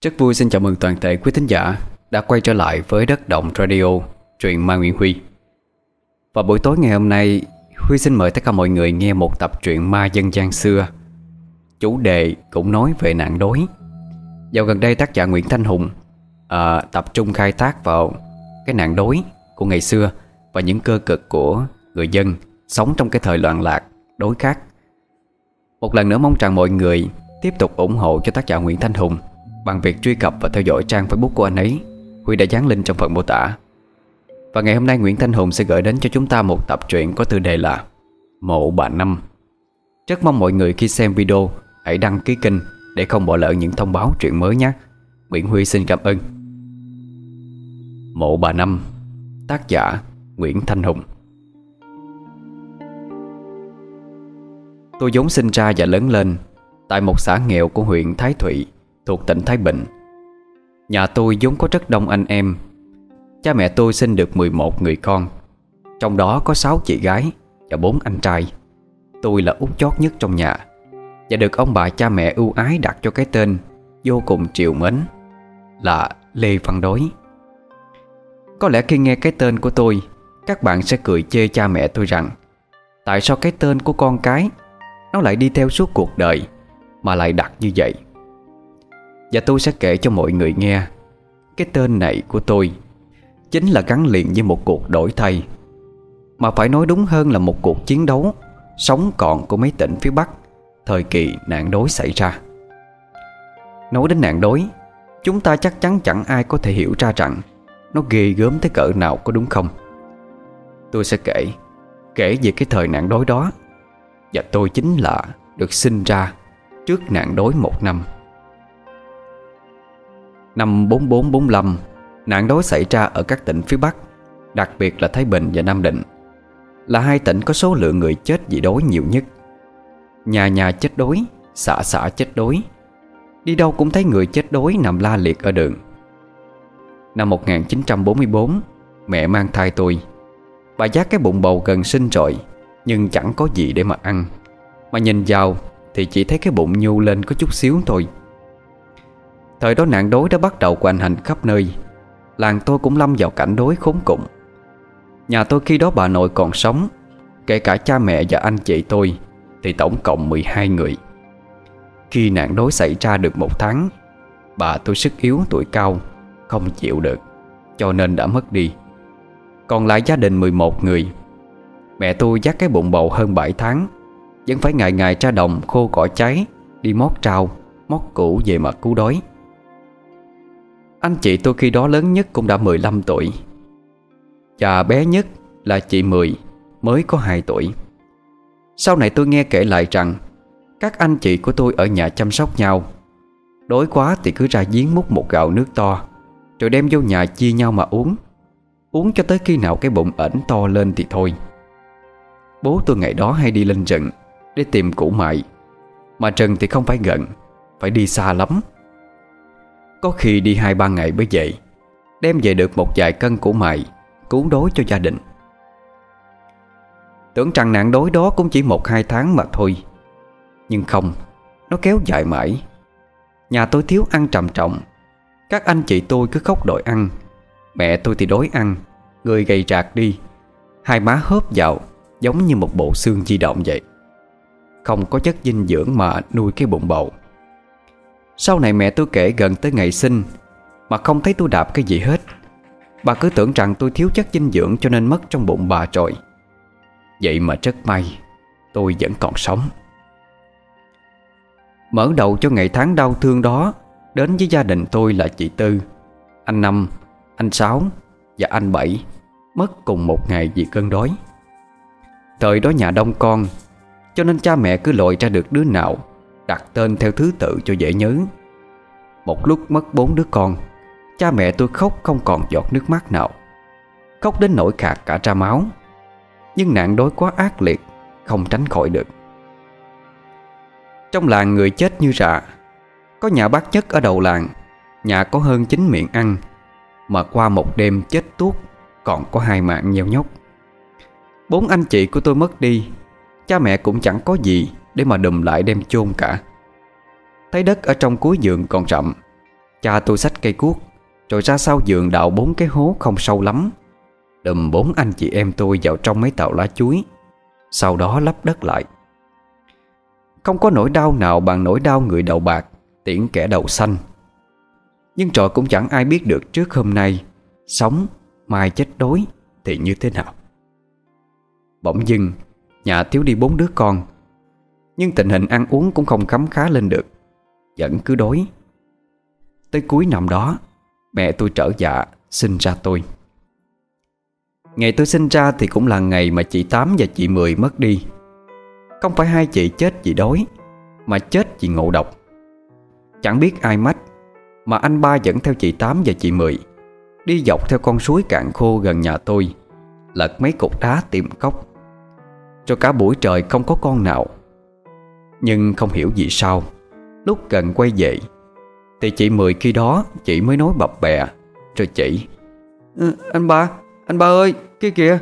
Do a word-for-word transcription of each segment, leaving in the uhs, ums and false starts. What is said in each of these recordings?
Rất vui xin chào mừng toàn thể quý thính giả đã quay trở lại với Đất Động Radio, truyện Ma Nguyễn Huy. Và buổi tối ngày hôm nay, Huy xin mời tất cả mọi người nghe một tập truyện ma dân gian xưa. Chủ đề cũng nói về nạn đói. Dạo gần đây tác giả Nguyễn Thanh Hùng à, tập trung khai thác vào cái nạn đói của ngày xưa và những cơ cực của người dân sống trong cái thời loạn lạc, đói khát. Một lần nữa mong rằng mọi người tiếp tục ủng hộ cho tác giả Nguyễn Thanh Hùng bằng việc truy cập và theo dõi trang Facebook của anh ấy. Huy đã dán link trong phần mô tả. Và ngày hôm nay Nguyễn Thanh Hùng sẽ gửi đến cho chúng ta một tập truyện có tựa đề là Mộ Bà Năm. Rất mong mọi người khi xem video hãy đăng ký kênh để không bỏ lỡ những thông báo truyện mới nhé. Nguyễn Huy xin cảm ơn. Mộ Bà Năm, tác giả Nguyễn Thanh Hùng. Tôi vốn sinh ra và lớn lên tại một xã nghèo của huyện Thái Thụy thuộc tỉnh Thái Bình. Nhà tôi vốn có rất đông anh em. Cha mẹ tôi sinh được mười một người con, trong đó có sáu chị gái và bốn anh trai. Tôi là út chót nhất trong nhà và được ông bà cha mẹ ưu ái đặt cho cái tên vô cùng trìu mến là Lê Văn Đói. Có lẽ khi nghe cái tên của tôi, các bạn sẽ cười chê cha mẹ tôi rằng tại sao cái tên của con cái nó lại đi theo suốt cuộc đời mà lại đặt như vậy. Và tôi sẽ kể cho mọi người nghe cái tên này của tôi chính là gắn liền với một cuộc đổi thay, mà phải nói đúng hơn là một cuộc chiến đấu sống còn của mấy tỉnh phía Bắc thời kỳ nạn đói xảy ra. Nói đến nạn đói, chúng ta chắc chắn chẳng ai có thể hiểu ra rằng nó ghê gớm tới cỡ nào, có đúng không? Tôi sẽ kể Kể về cái thời nạn đói đó. Và tôi chính là được sinh ra trước nạn đói một năm. Năm bốn bốn bốn lăm, nạn đói xảy ra ở các tỉnh phía Bắc, đặc biệt là Thái Bình và Nam Định, là hai tỉnh có số lượng người chết vì đói nhiều nhất. Nhà nhà chết đói, xã xã chết đói, đi đâu cũng thấy người chết đói nằm la liệt ở đường. Năm một nghìn chín trăm bốn mươi bốn, mẹ mang thai tôi. Bà vác cái bụng bầu gần sinh rồi, nhưng chẳng có gì để mà ăn, mà nhìn vào thì chỉ thấy cái bụng nhô lên có chút xíu thôi. Thời đó nạn đói đã bắt đầu hoành hành khắp nơi. Làng tôi cũng lâm vào cảnh đói khốn cùng. Nhà tôi khi đó bà nội còn sống, kể cả cha mẹ và anh chị tôi thì tổng cộng mười hai người. Khi nạn đói xảy ra được một tháng, bà tôi sức yếu tuổi cao, không chịu được, cho nên đã mất đi. Còn lại gia đình mười một người. Mẹ tôi dắt cái bụng bầu hơn bảy tháng, vẫn phải ngày ngày ra đồng khô cỏ cháy, đi mót trao, mót củ về mà cứu đói. Anh chị tôi khi đó lớn nhất cũng đã mười lăm tuổi, và bé nhất là chị Mười, mới có hai tuổi. Sau này tôi nghe kể lại rằng các anh chị của tôi ở nhà chăm sóc nhau. Đói quá thì cứ ra giếng múc một gạo nước to, rồi đem vô nhà chia nhau mà uống. Uống cho tới khi nào cái bụng ẩn to lên thì thôi. Bố tôi ngày đó hay đi lên rừng để tìm củ mại, mà rừng thì không phải gần, phải đi xa lắm. Có khi đi hai ba ngày mới về, đem về được một vài cân củ mại cứu đói cho gia đình. Tưởng rằng nạn đói đó cũng chỉ một hai tháng mà thôi, nhưng không, nó kéo dài mãi. Nhà tôi thiếu ăn trầm trọng. Các anh chị tôi cứ khóc đòi ăn. Mẹ tôi thì đói ăn, người gầy rạc đi, hai má hớp vào giống như một bộ xương di động vậy. Không có chất dinh dưỡng mà nuôi cái bụng bầu. Sau này mẹ tôi kể gần tới ngày sinh mà không thấy tôi đạp cái gì hết. Bà cứ tưởng rằng tôi thiếu chất dinh dưỡng cho nên mất trong bụng bà rồi. Vậy mà rất may tôi vẫn còn sống. Mở đầu cho ngày tháng đau thương đó đến với gia đình tôi là chị Tư, anh Năm, anh Sáu và anh Bảy mất cùng một ngày vì cơn đói. Thời đó nhà đông con, cho nên cha mẹ cứ lội ra được đứa nào đặt tên theo thứ tự cho dễ nhớ. Một lúc mất bốn đứa con, cha mẹ tôi khóc không còn giọt nước mắt nào, khóc đến nỗi khạc cả ra máu. Nhưng nạn đói quá ác liệt, không tránh khỏi được. Trong làng người chết như rạ. Có nhà bác nhất ở đầu làng, nhà có hơn chín miệng ăn, mà qua một đêm chết tuốt còn có hai mạng nheo nhóc. Bốn anh chị của tôi mất đi, cha mẹ cũng chẳng có gì để mà đùm lại đem chôn cả. Thấy đất ở trong cuối vườn còn rậm, Cha tôi xách cây cuốc rồi ra sau giường đào bốn cái hố không sâu lắm, đùm bốn anh chị em tôi vào trong mấy tàu lá chuối, sau đó lấp đất lại. Không có nỗi đau nào bằng nỗi đau người đầu bạc tiễn kẻ đầu xanh. Nhưng rồi cũng chẳng ai biết được trước hôm nay sống, mai chết đói thì như thế nào. Bỗng dưng nhà thiếu đi bốn đứa con, nhưng tình hình ăn uống cũng không khấm khá lên được, vẫn cứ đói. Tới cuối năm đó, mẹ tôi trở dạ sinh ra tôi. Ngày tôi sinh ra thì cũng là ngày mà chị Tám và chị Mười mất đi. Không phải hai chị chết vì đói, mà chết vì ngộ độc. Chẳng biết ai mách mà anh ba dẫn theo chị Tám và chị Mười đi dọc theo con suối cạn khô gần nhà tôi, lật mấy cục đá tìm cốc. Cho cả buổi trời không có con nào. Nhưng không hiểu vì sao, lúc gần quay về thì chị Mười khi đó chị mới nói bập bẹ rồi chỉ: ừ, Anh ba, anh ba ơi, kia kìa.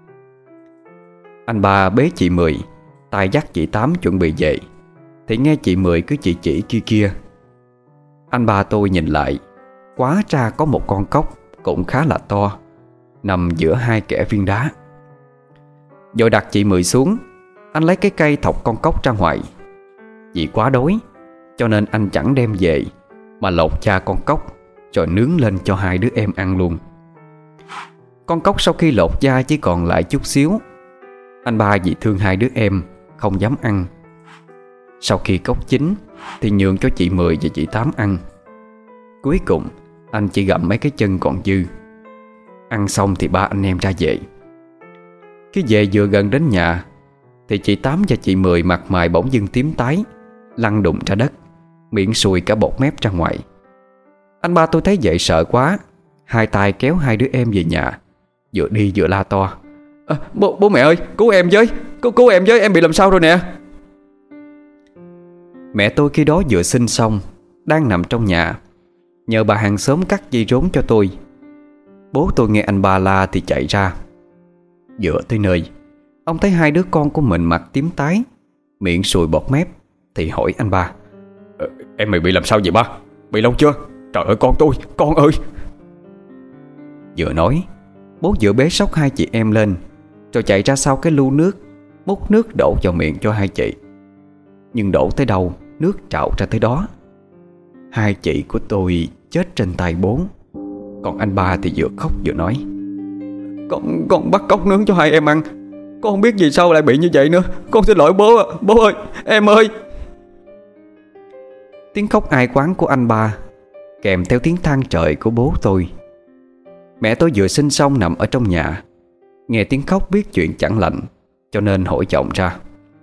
Anh ba bế chị Mười, tay dắt chị Tám chuẩn bị về, thì nghe chị Mười cứ chỉ chỉ kia kia. Anh ba tôi nhìn lại, hóa ra có một con cóc cũng khá là to nằm giữa hai kẽ viên đá. Rồi đặt chị Mười xuống, anh lấy cái cây thọc con cóc ra ngoài. Vì quá đói cho nên anh chẳng đem về, mà lột da con cóc rồi nướng lên cho hai đứa em ăn luôn. Con cóc sau khi lột da chỉ còn lại chút xíu. Anh ba vì thương hai đứa em không dám ăn. Sau khi cóc chín thì nhường cho chị Mười và chị Tám ăn. Cuối cùng anh chỉ gặm mấy cái chân còn dư. Ăn xong thì ba anh em ra về. Khi về vừa gần đến nhà thì chị Tám và chị Mười mặt mày bỗng dưng tím tái, lăn đụng ra đất, miệng sùi cả bọt mép ra ngoài. Anh ba tôi thấy vậy sợ quá, hai tay kéo hai đứa em về nhà, vừa đi vừa la to: à, bố, bố mẹ ơi, cứu em với, cứu, cứu em với, em bị làm sao rồi nè. Mẹ tôi khi đó vừa sinh xong, đang nằm trong nhà, nhờ bà hàng xóm cắt dây rốn cho tôi. Bố tôi nghe anh ba la thì chạy ra. Vừa tới nơi, ông thấy hai đứa con của mình mặt tím tái, miệng sùi bọt mép, thì hỏi anh ba: ờ, Em mày bị làm sao vậy ba? Bị lâu chưa? Trời ơi con tôi, con ơi. Vừa nói, bố vừa bế xốc hai chị em lên, rồi chạy ra sau cái lu nước, múc nước đổ vào miệng cho hai chị. Nhưng đổ tới đâu, nước trào ra tới đó. Hai chị của tôi chết trên tay bố. Còn anh ba thì vừa khóc vừa nói: Con con bắt cóc nướng cho hai em ăn. Con không biết vì sao lại bị như vậy nữa. Con xin lỗi bố ạ. Bố ơi, em ơi. Tiếng khóc ai quán của anh ba kèm theo tiếng than trời của bố tôi. Mẹ tôi vừa sinh xong nằm ở trong nhà, nghe tiếng khóc biết chuyện chẳng lành, cho nên hỏi chồng ra: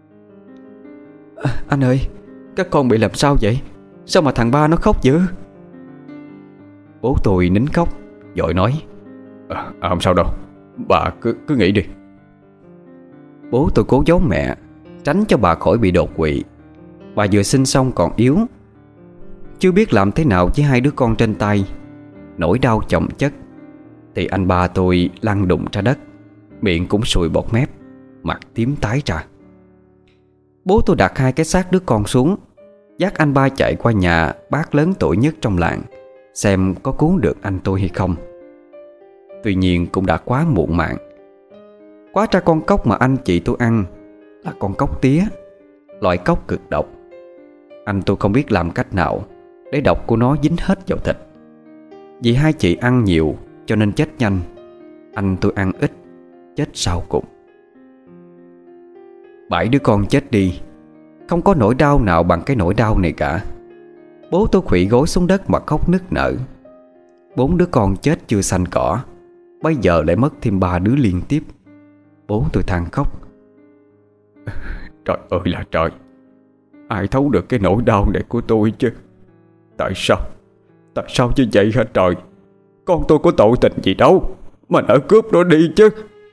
à, Anh ơi, các con bị làm sao vậy? Sao mà thằng ba nó khóc dữ? Bố tôi nín khóc vội nói: à, à, Không sao đâu, bà cứ, cứ nghỉ đi. Bố tôi cố giấu mẹ, tránh cho bà khỏi bị đột quỵ. Bà vừa sinh xong còn yếu, chưa biết làm thế nào với hai đứa con trên tay. Nỗi đau chồng chất thì anh ba tôi lăn đụng ra đất, miệng cũng sùi bọt mép, mặt tím tái ra. Bố tôi đặt hai cái xác đứa con xuống, dắt anh ba chạy qua nhà bác lớn tuổi nhất trong làng, xem có cứu được anh tôi hay không. Tuy nhiên cũng đã quá muộn màng. Quá ra con cóc mà anh chị tôi ăn là con cóc tía, loại cóc cực độc. Anh tôi không biết làm cách nào để độc của nó dính hết vào thịt. Vì hai chị ăn nhiều cho nên chết nhanh, anh tôi ăn ít, chết sau cùng. Bảy đứa con chết đi, không có nỗi đau nào bằng cái nỗi đau này cả. Bố tôi khuỵu gối xuống đất mà khóc nức nở. Bốn đứa con chết chưa xanh cỏ, bây giờ lại mất thêm ba đứa liên tiếp. Bố tôi than khóc: Trời ơi là trời, ai thấu được cái nỗi đau này của tôi chứ? Tại sao? Tại sao như vậy hả trời? Con tôi có tội tình gì đâu mà nỡ cướp nó đi chứ.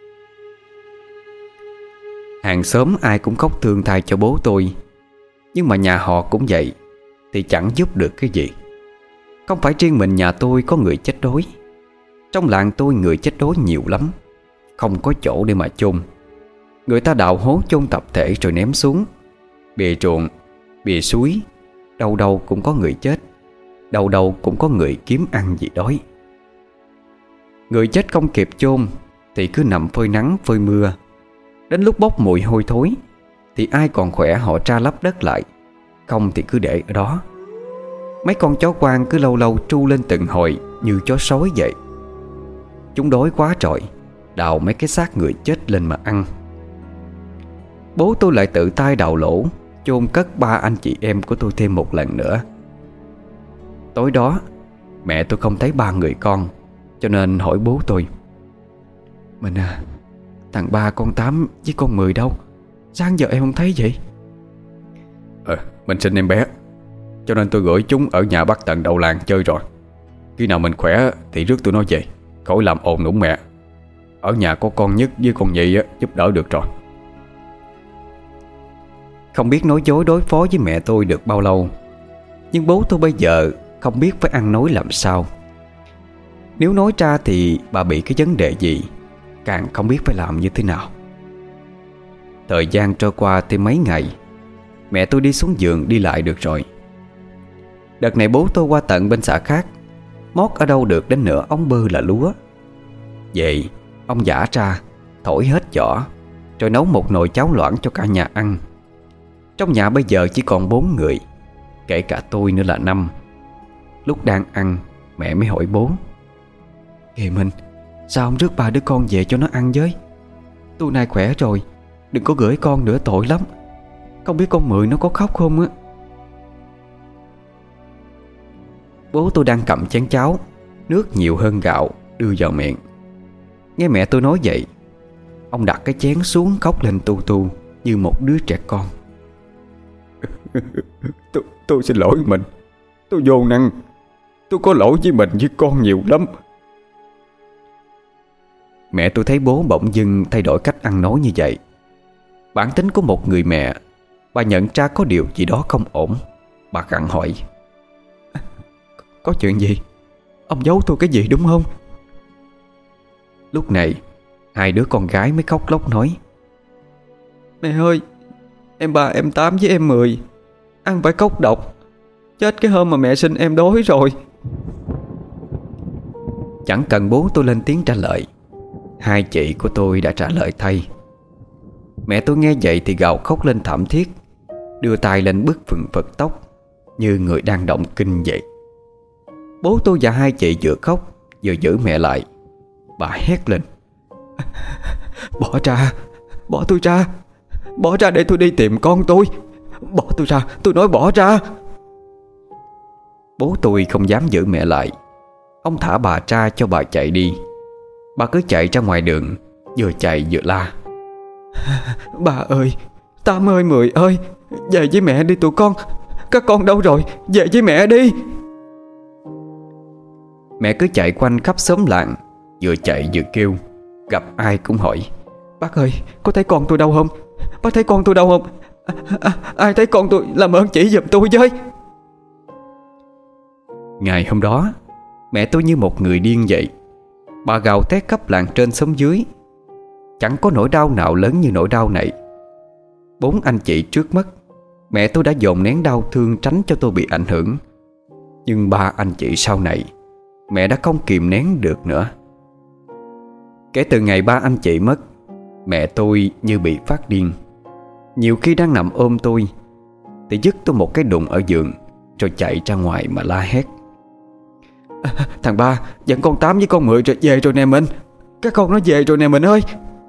Hàng xóm ai cũng khóc thương thay cho bố tôi, nhưng mà nhà họ cũng vậy thì chẳng giúp được cái gì. Không phải riêng mình nhà tôi có người chết đói. Trong làng tôi người chết đói nhiều lắm, không có chỗ để mà chôn. Người ta đào hố chôn tập thể rồi ném xuống. Bìa ruộng, bìa suối, đâu đâu cũng có người chết. Đâu đâu cũng có người kiếm ăn vì đói. Người chết không kịp chôn thì cứ nằm phơi nắng phơi mưa. Đến lúc bốc mùi hôi thối thì ai còn khỏe họ tra lấp đất lại, không thì cứ để ở đó. Mấy con chó quan cứ lâu lâu tru lên từng hồi như chó sói vậy. Chúng đói quá trời, đào mấy cái xác người chết lên mà ăn. Bố tôi lại tự tay đào lỗ chôn cất ba anh chị em của tôi thêm một lần nữa. Tối đó mẹ tôi không thấy ba người con, cho nên hỏi bố tôi: Mình à, thằng ba con Tám với con Mười đâu? Sáng giờ em không thấy vậy? Ờ, mình sinh em bé, cho nên tôi gửi chúng ở nhà bác Tần đầu làng chơi rồi. Khi nào mình khỏe thì rước tụi nó về, khỏi làm ồn nũng mẹ. Ở nhà có con Nhất với con Nhị giúp đỡ được rồi. Không biết nói dối đối phó với mẹ tôi được bao lâu, nhưng bố tôi bây giờ không biết phải ăn nói làm sao. Nếu nói ra thì bà bị cái vấn đề gì, càng không biết phải làm như thế nào. Thời gian trôi qua thêm mấy ngày, mẹ tôi đi xuống giường đi lại được rồi. Đợt này bố tôi qua tận bên xã khác, mót ở đâu được đến nửa ống bơ là lúa. Vậy ông giã ra, thổi hết vỏ, rồi nấu một nồi cháo loãng cho cả nhà ăn. Trong nhà bây giờ chỉ còn bốn người, kể cả tôi nữa là năm. Lúc đang ăn, mẹ mới hỏi bố: Kìa Minh, sao không rước ba đứa con về cho nó ăn với? Tôi nay khỏe rồi, đừng có gửi con nữa, tội lắm. Không biết con Mười nó có khóc không á. Bố tôi đang cầm chén cháo, nước nhiều hơn gạo, đưa vào miệng. Nghe mẹ tôi nói vậy, ông đặt cái chén xuống khóc lên tu tu như một đứa trẻ con. tôi, tôi xin lỗi mình. Tôi vô năng. Tôi có lỗi với mình với con nhiều lắm. Mẹ tôi thấy bố bỗng dưng thay đổi cách ăn nói như vậy. Bản tính của một người mẹ, bà nhận ra có điều gì đó không ổn. Bà gặng hỏi: Có chuyện gì? Ông giấu tôi cái gì đúng không? Lúc này hai đứa con gái mới khóc lóc nói: Mẹ ơi, em ba em Tám với em Mười ăn phải cốc độc, chết cái hôm mà mẹ sinh em đói rồi. Chẳng cần bố tôi lên tiếng trả lời, hai chị của tôi đã trả lời thay. Mẹ tôi nghe vậy thì gào khóc lên thảm thiết, đưa tay lên bứt phừng phật tóc như người đang động kinh vậy. Bố tôi và hai chị vừa khóc vừa giữ mẹ lại. Bà hét lên: Bỏ ra, bỏ tôi ra, bỏ ra để tôi đi tìm con tôi. Bỏ tôi ra, tôi nói bỏ ra. Bố tôi không dám giữ mẹ lại. Ông thả bà ra cho bà chạy đi. Bà cứ chạy ra ngoài đường, vừa chạy vừa la: Bà ơi, Tám ơi, Mười ơi, về với mẹ đi tụi con. Các con đâu rồi? Về với mẹ đi. Mẹ cứ chạy quanh khắp xóm làng, vừa chạy vừa kêu. Gặp ai cũng hỏi: Bác ơi, có thấy con tôi đâu không? Bác thấy con tôi đâu không? À, à, ai thấy con tôi làm ơn chỉ giùm tôi với. Ngày hôm đó, mẹ tôi như một người điên vậy. Bà gào thét khắp làng trên xóm dưới. Chẳng có nỗi đau nào lớn như nỗi đau này. Bốn anh chị trước mất, mẹ tôi đã dồn nén đau thương tránh cho tôi bị ảnh hưởng. Nhưng ba anh chị sau này, mẹ đã không kìm nén được nữa. Kể từ ngày ba anh chị mất, mẹ tôi như bị phát điên. Nhiều khi đang nằm ôm tôi thì dứt tôi một cái đụng ở giường, rồi chạy ra ngoài mà la hét: à, Thằng ba dẫn con Tám với con Mười rồi về rồi nè mình. Các con nó về rồi nè mình ơi.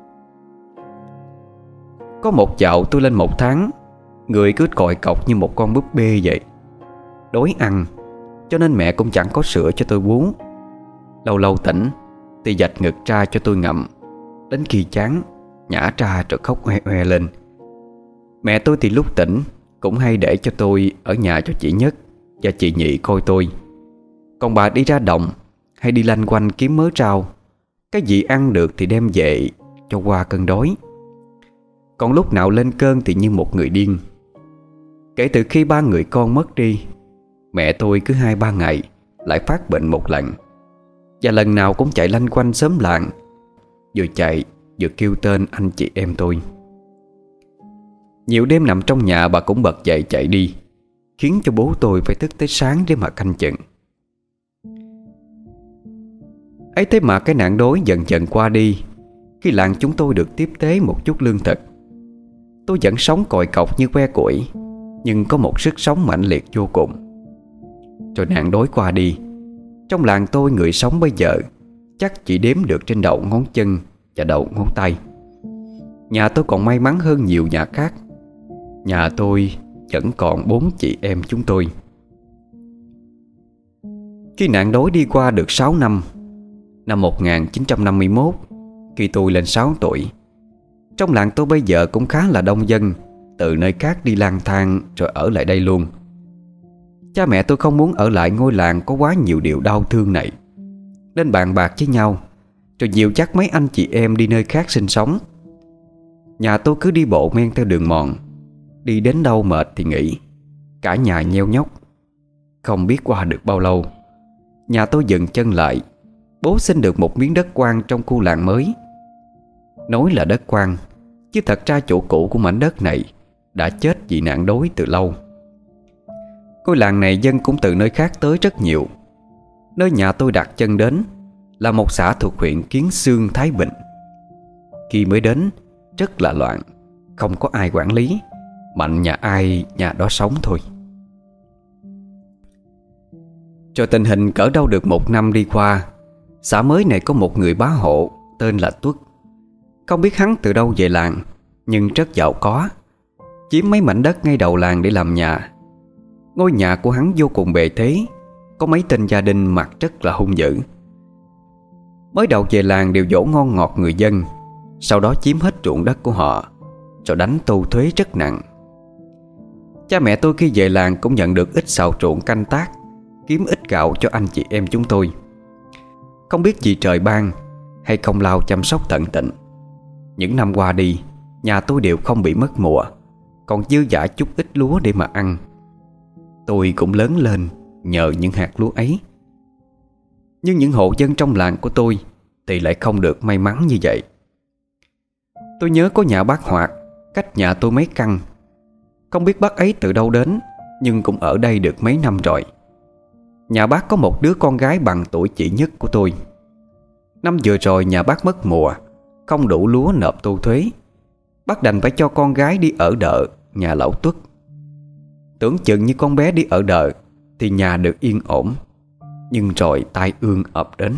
Có một dạo tôi lên một tháng, người cứ còi cọc như một con búp bê vậy. Đói ăn, cho nên mẹ cũng chẳng có sữa cho tôi bú. Lâu lâu tỉnh thì vạch ngực ra cho tôi ngậm. Đến khi chán, nhả ra rồi khóc hoe hoe lên. Mẹ tôi thì lúc tỉnh cũng hay để cho tôi ở nhà cho chị Nhất và chị Nhị coi tôi. Còn bà đi ra đồng hay đi lanh quanh kiếm mớ rau, cái gì ăn được thì đem về cho qua cơn đói. Còn lúc nào lên cơn thì như một người điên. Kể từ khi ba người con mất đi, mẹ tôi cứ hai ba ngày lại phát bệnh một lần. Và lần nào cũng chạy lanh quanh xóm làng, vừa chạy vừa kêu tên anh chị em tôi. Nhiều đêm nằm trong nhà bà cũng bật dậy chạy đi. khiến cho bố tôi phải thức tới sáng để mà canh chừng. Ấy thế mà cái nạn đói dần dần qua đi khi làng chúng tôi được tiếp tế một chút lương thực. Tôi vẫn sống còi cọc như que củi, nhưng có một sức sống mãnh liệt vô cùng. Rồi nạn đói qua đi, trong làng tôi người sống bây giờ chắc chỉ đếm được trên đầu ngón chân và đầu ngón tay. Nhà tôi còn may mắn hơn nhiều nhà khác. Nhà tôi vẫn còn bốn chị em chúng tôi. Khi nạn đói đi qua được sáu năm, năm một nghìn chín trăm năm mươi mốt, khi tôi lên sáu tuổi, trong làng tôi bây giờ cũng khá là đông dân từ nơi khác đi lang thang rồi ở lại đây luôn. Cha mẹ tôi không muốn ở lại ngôi làng có quá nhiều điều đau thương này, nên bàn bạc với nhau rồi dìu dắt mấy anh chị em đi nơi khác sinh sống. Nhà tôi cứ đi bộ men theo đường mòn, đi đến đâu mệt thì nghỉ, cả nhà nheo nhóc. Không biết qua được bao lâu, nhà tôi dừng chân lại. Bố xin được một miếng đất quan trong khu làng mới. Nói là đất quan, chứ thật ra chủ cũ của mảnh đất này đã chết vì nạn đói từ lâu. Ngôi làng này dân cũng từ nơi khác tới rất nhiều. Nơi nhà tôi đặt chân đến là một xã thuộc huyện Kiến Xương, Thái Bình. Khi mới đến rất là loạn, không có ai quản lý, mạnh nhà ai nhà đó sống thôi. Cho tình hình cỡ đâu được một năm đi qua, xã mới này có một người bá hộ tên là Tuất. Không biết hắn từ đâu về làng, nhưng rất giàu có, chiếm mấy mảnh đất ngay đầu làng để làm nhà. Ngôi nhà của hắn vô cùng bề thế, có mấy tên gia đình mặt rất là hung dữ. Mới đầu về làng đều dỗ ngon ngọt người dân, sau đó chiếm hết ruộng đất của họ, rồi đánh tu thuế rất nặng. Cha mẹ tôi khi về làng cũng nhận được ít xào ruộng canh tác, kiếm ít gạo cho anh chị em chúng tôi. Không biết vì trời ban hay công lao chăm sóc tận tình, những năm qua đi, nhà tôi đều không bị mất mùa, còn dư dả chút ít lúa để mà ăn. Tôi cũng lớn lên nhờ những hạt lúa ấy. Nhưng những hộ dân trong làng của tôi thì lại không được may mắn như vậy. Tôi nhớ có nhà bác Hoạt cách nhà tôi mấy căn. Không biết bác ấy từ đâu đến, nhưng cũng ở đây được mấy năm rồi. Nhà bác có một đứa con gái bằng tuổi chị nhất của tôi. Năm vừa rồi nhà bác mất mùa, không đủ lúa nộp tu thuế. Bác đành phải cho con gái đi ở đợ nhà lão Tuất. Tưởng chừng như con bé đi ở đợ thì nhà được yên ổn, nhưng rồi tai ương ập đến.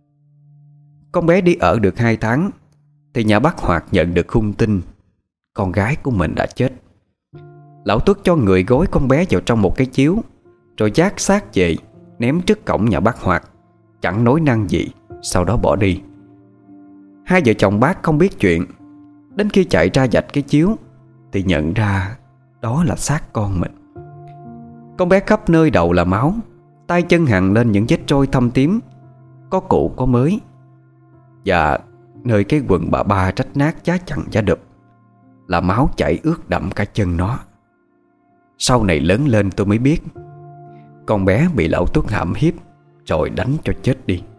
Con bé đi ở được hai tháng thì nhà bác Hoạt nhận được hung tin con gái của mình đã chết. Lão Tuất cho người gối con bé vào trong một cái chiếu, rồi vác xác về ném trước cổng nhà bác Hoạt, chẳng nói năng gì, sau đó bỏ đi. Hai vợ chồng bác không biết chuyện. Đến khi chạy ra vạch cái chiếu thì nhận ra đó là xác con mình. Con bé khắp nơi đầu là máu, tay chân hằn lên những vết trôi thâm tím, có cũ có mới. Và nơi cái quần bà ba rách nát chá chằng chá đụp là máu chảy ướt đẫm cả chân nó. Sau này lớn lên tôi mới biết con bé bị lão Tuất hãm hiếp rồi đánh cho chết đi.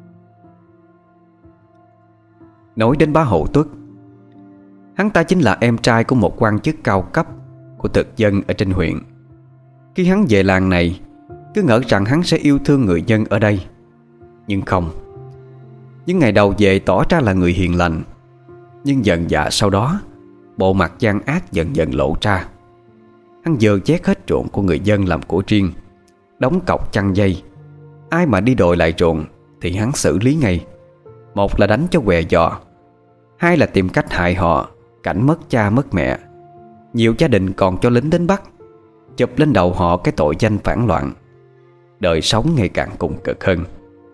Nói đến bá hộ Tuất, hắn ta chính là em trai của một quan chức cao cấp của thực dân ở trên huyện. Khi hắn về làng này, cứ ngỡ rằng hắn sẽ yêu thương người dân ở đây, nhưng không. Những ngày đầu về tỏ ra là người hiền lành, nhưng dần dà sau đó bộ mặt gian ác dần dần lộ ra. Hắn dơ chét hết ruộng của người dân làm của riêng, đóng cọc chăn dây. Ai mà đi đòi lại ruộng thì hắn xử lý ngay. Một là đánh cho què giò, hai là tìm cách hại họ, cảnh mất cha mất mẹ. Nhiều gia đình còn cho lính đến bắt, chụp lên đầu họ cái tội danh phản loạn. Đời sống ngày càng cùng cực hơn.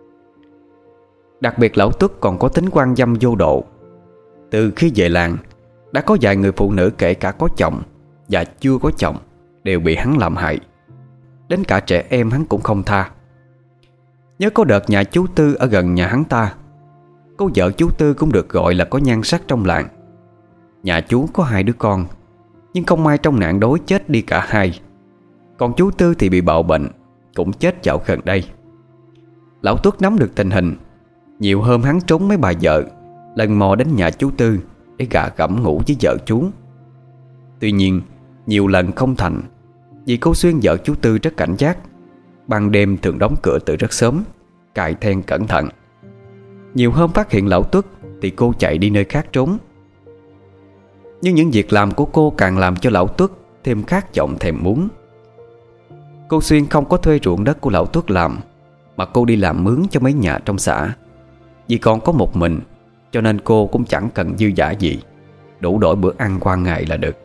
Đặc biệt lão Tuất còn có tính quan dâm vô độ. Từ khi về làng, đã có vài người phụ nữ kể cả có chồng và chưa có chồng đều bị hắn làm hại. Đến cả trẻ em hắn cũng không tha. Nhớ có đợt nhà chú Tư ở gần nhà hắn ta, cô vợ chú Tư cũng được gọi là có nhan sắc trong làng. Nhà chú có hai đứa con, nhưng không may trong nạn đói chết đi cả hai. Còn chú Tư thì bị bạo bệnh, cũng chết dạo gần đây. Lão Tuất nắm được tình hình, nhiều hôm hắn trốn mấy bà vợ, lần mò đến nhà chú Tư để gạ gẫm ngủ với vợ chú. Tuy nhiên nhiều lần không thành, Vì cô Xuyên vợ chú Tư rất cảnh giác, ban đêm thường đóng cửa từ rất sớm, cài then cẩn thận. Nhiều hôm phát hiện Lão Tuất thì cô chạy đi nơi khác trốn. Nhưng những việc làm của cô càng làm cho Lão Tuất thêm khát vọng thèm muốn. Cô Xuyên không có thuê ruộng đất của Lão Tuất làm, mà cô đi làm mướn cho mấy nhà trong xã. Vì còn có một mình, cho nên cô cũng chẳng cần dư dả gì, đủ đổi bữa ăn qua ngày là được.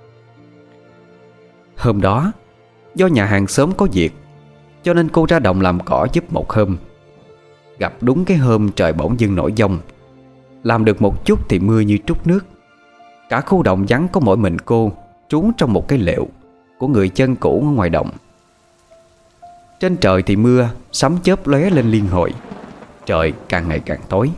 Hôm đó, do nhà hàng xóm có việc, cho nên cô ra đồng làm cỏ giúp một hôm. Gặp đúng cái hôm trời bỗng dưng nổi giông. Làm được một chút thì mưa như trút nước. Cả khu đồng vắng có mỗi mình cô trú trong một cái lều của người chân cũ ở ngoài đồng. Trên trời thì mưa, sấm chớp lóe lên liên hồi. Trời càng ngày càng tối.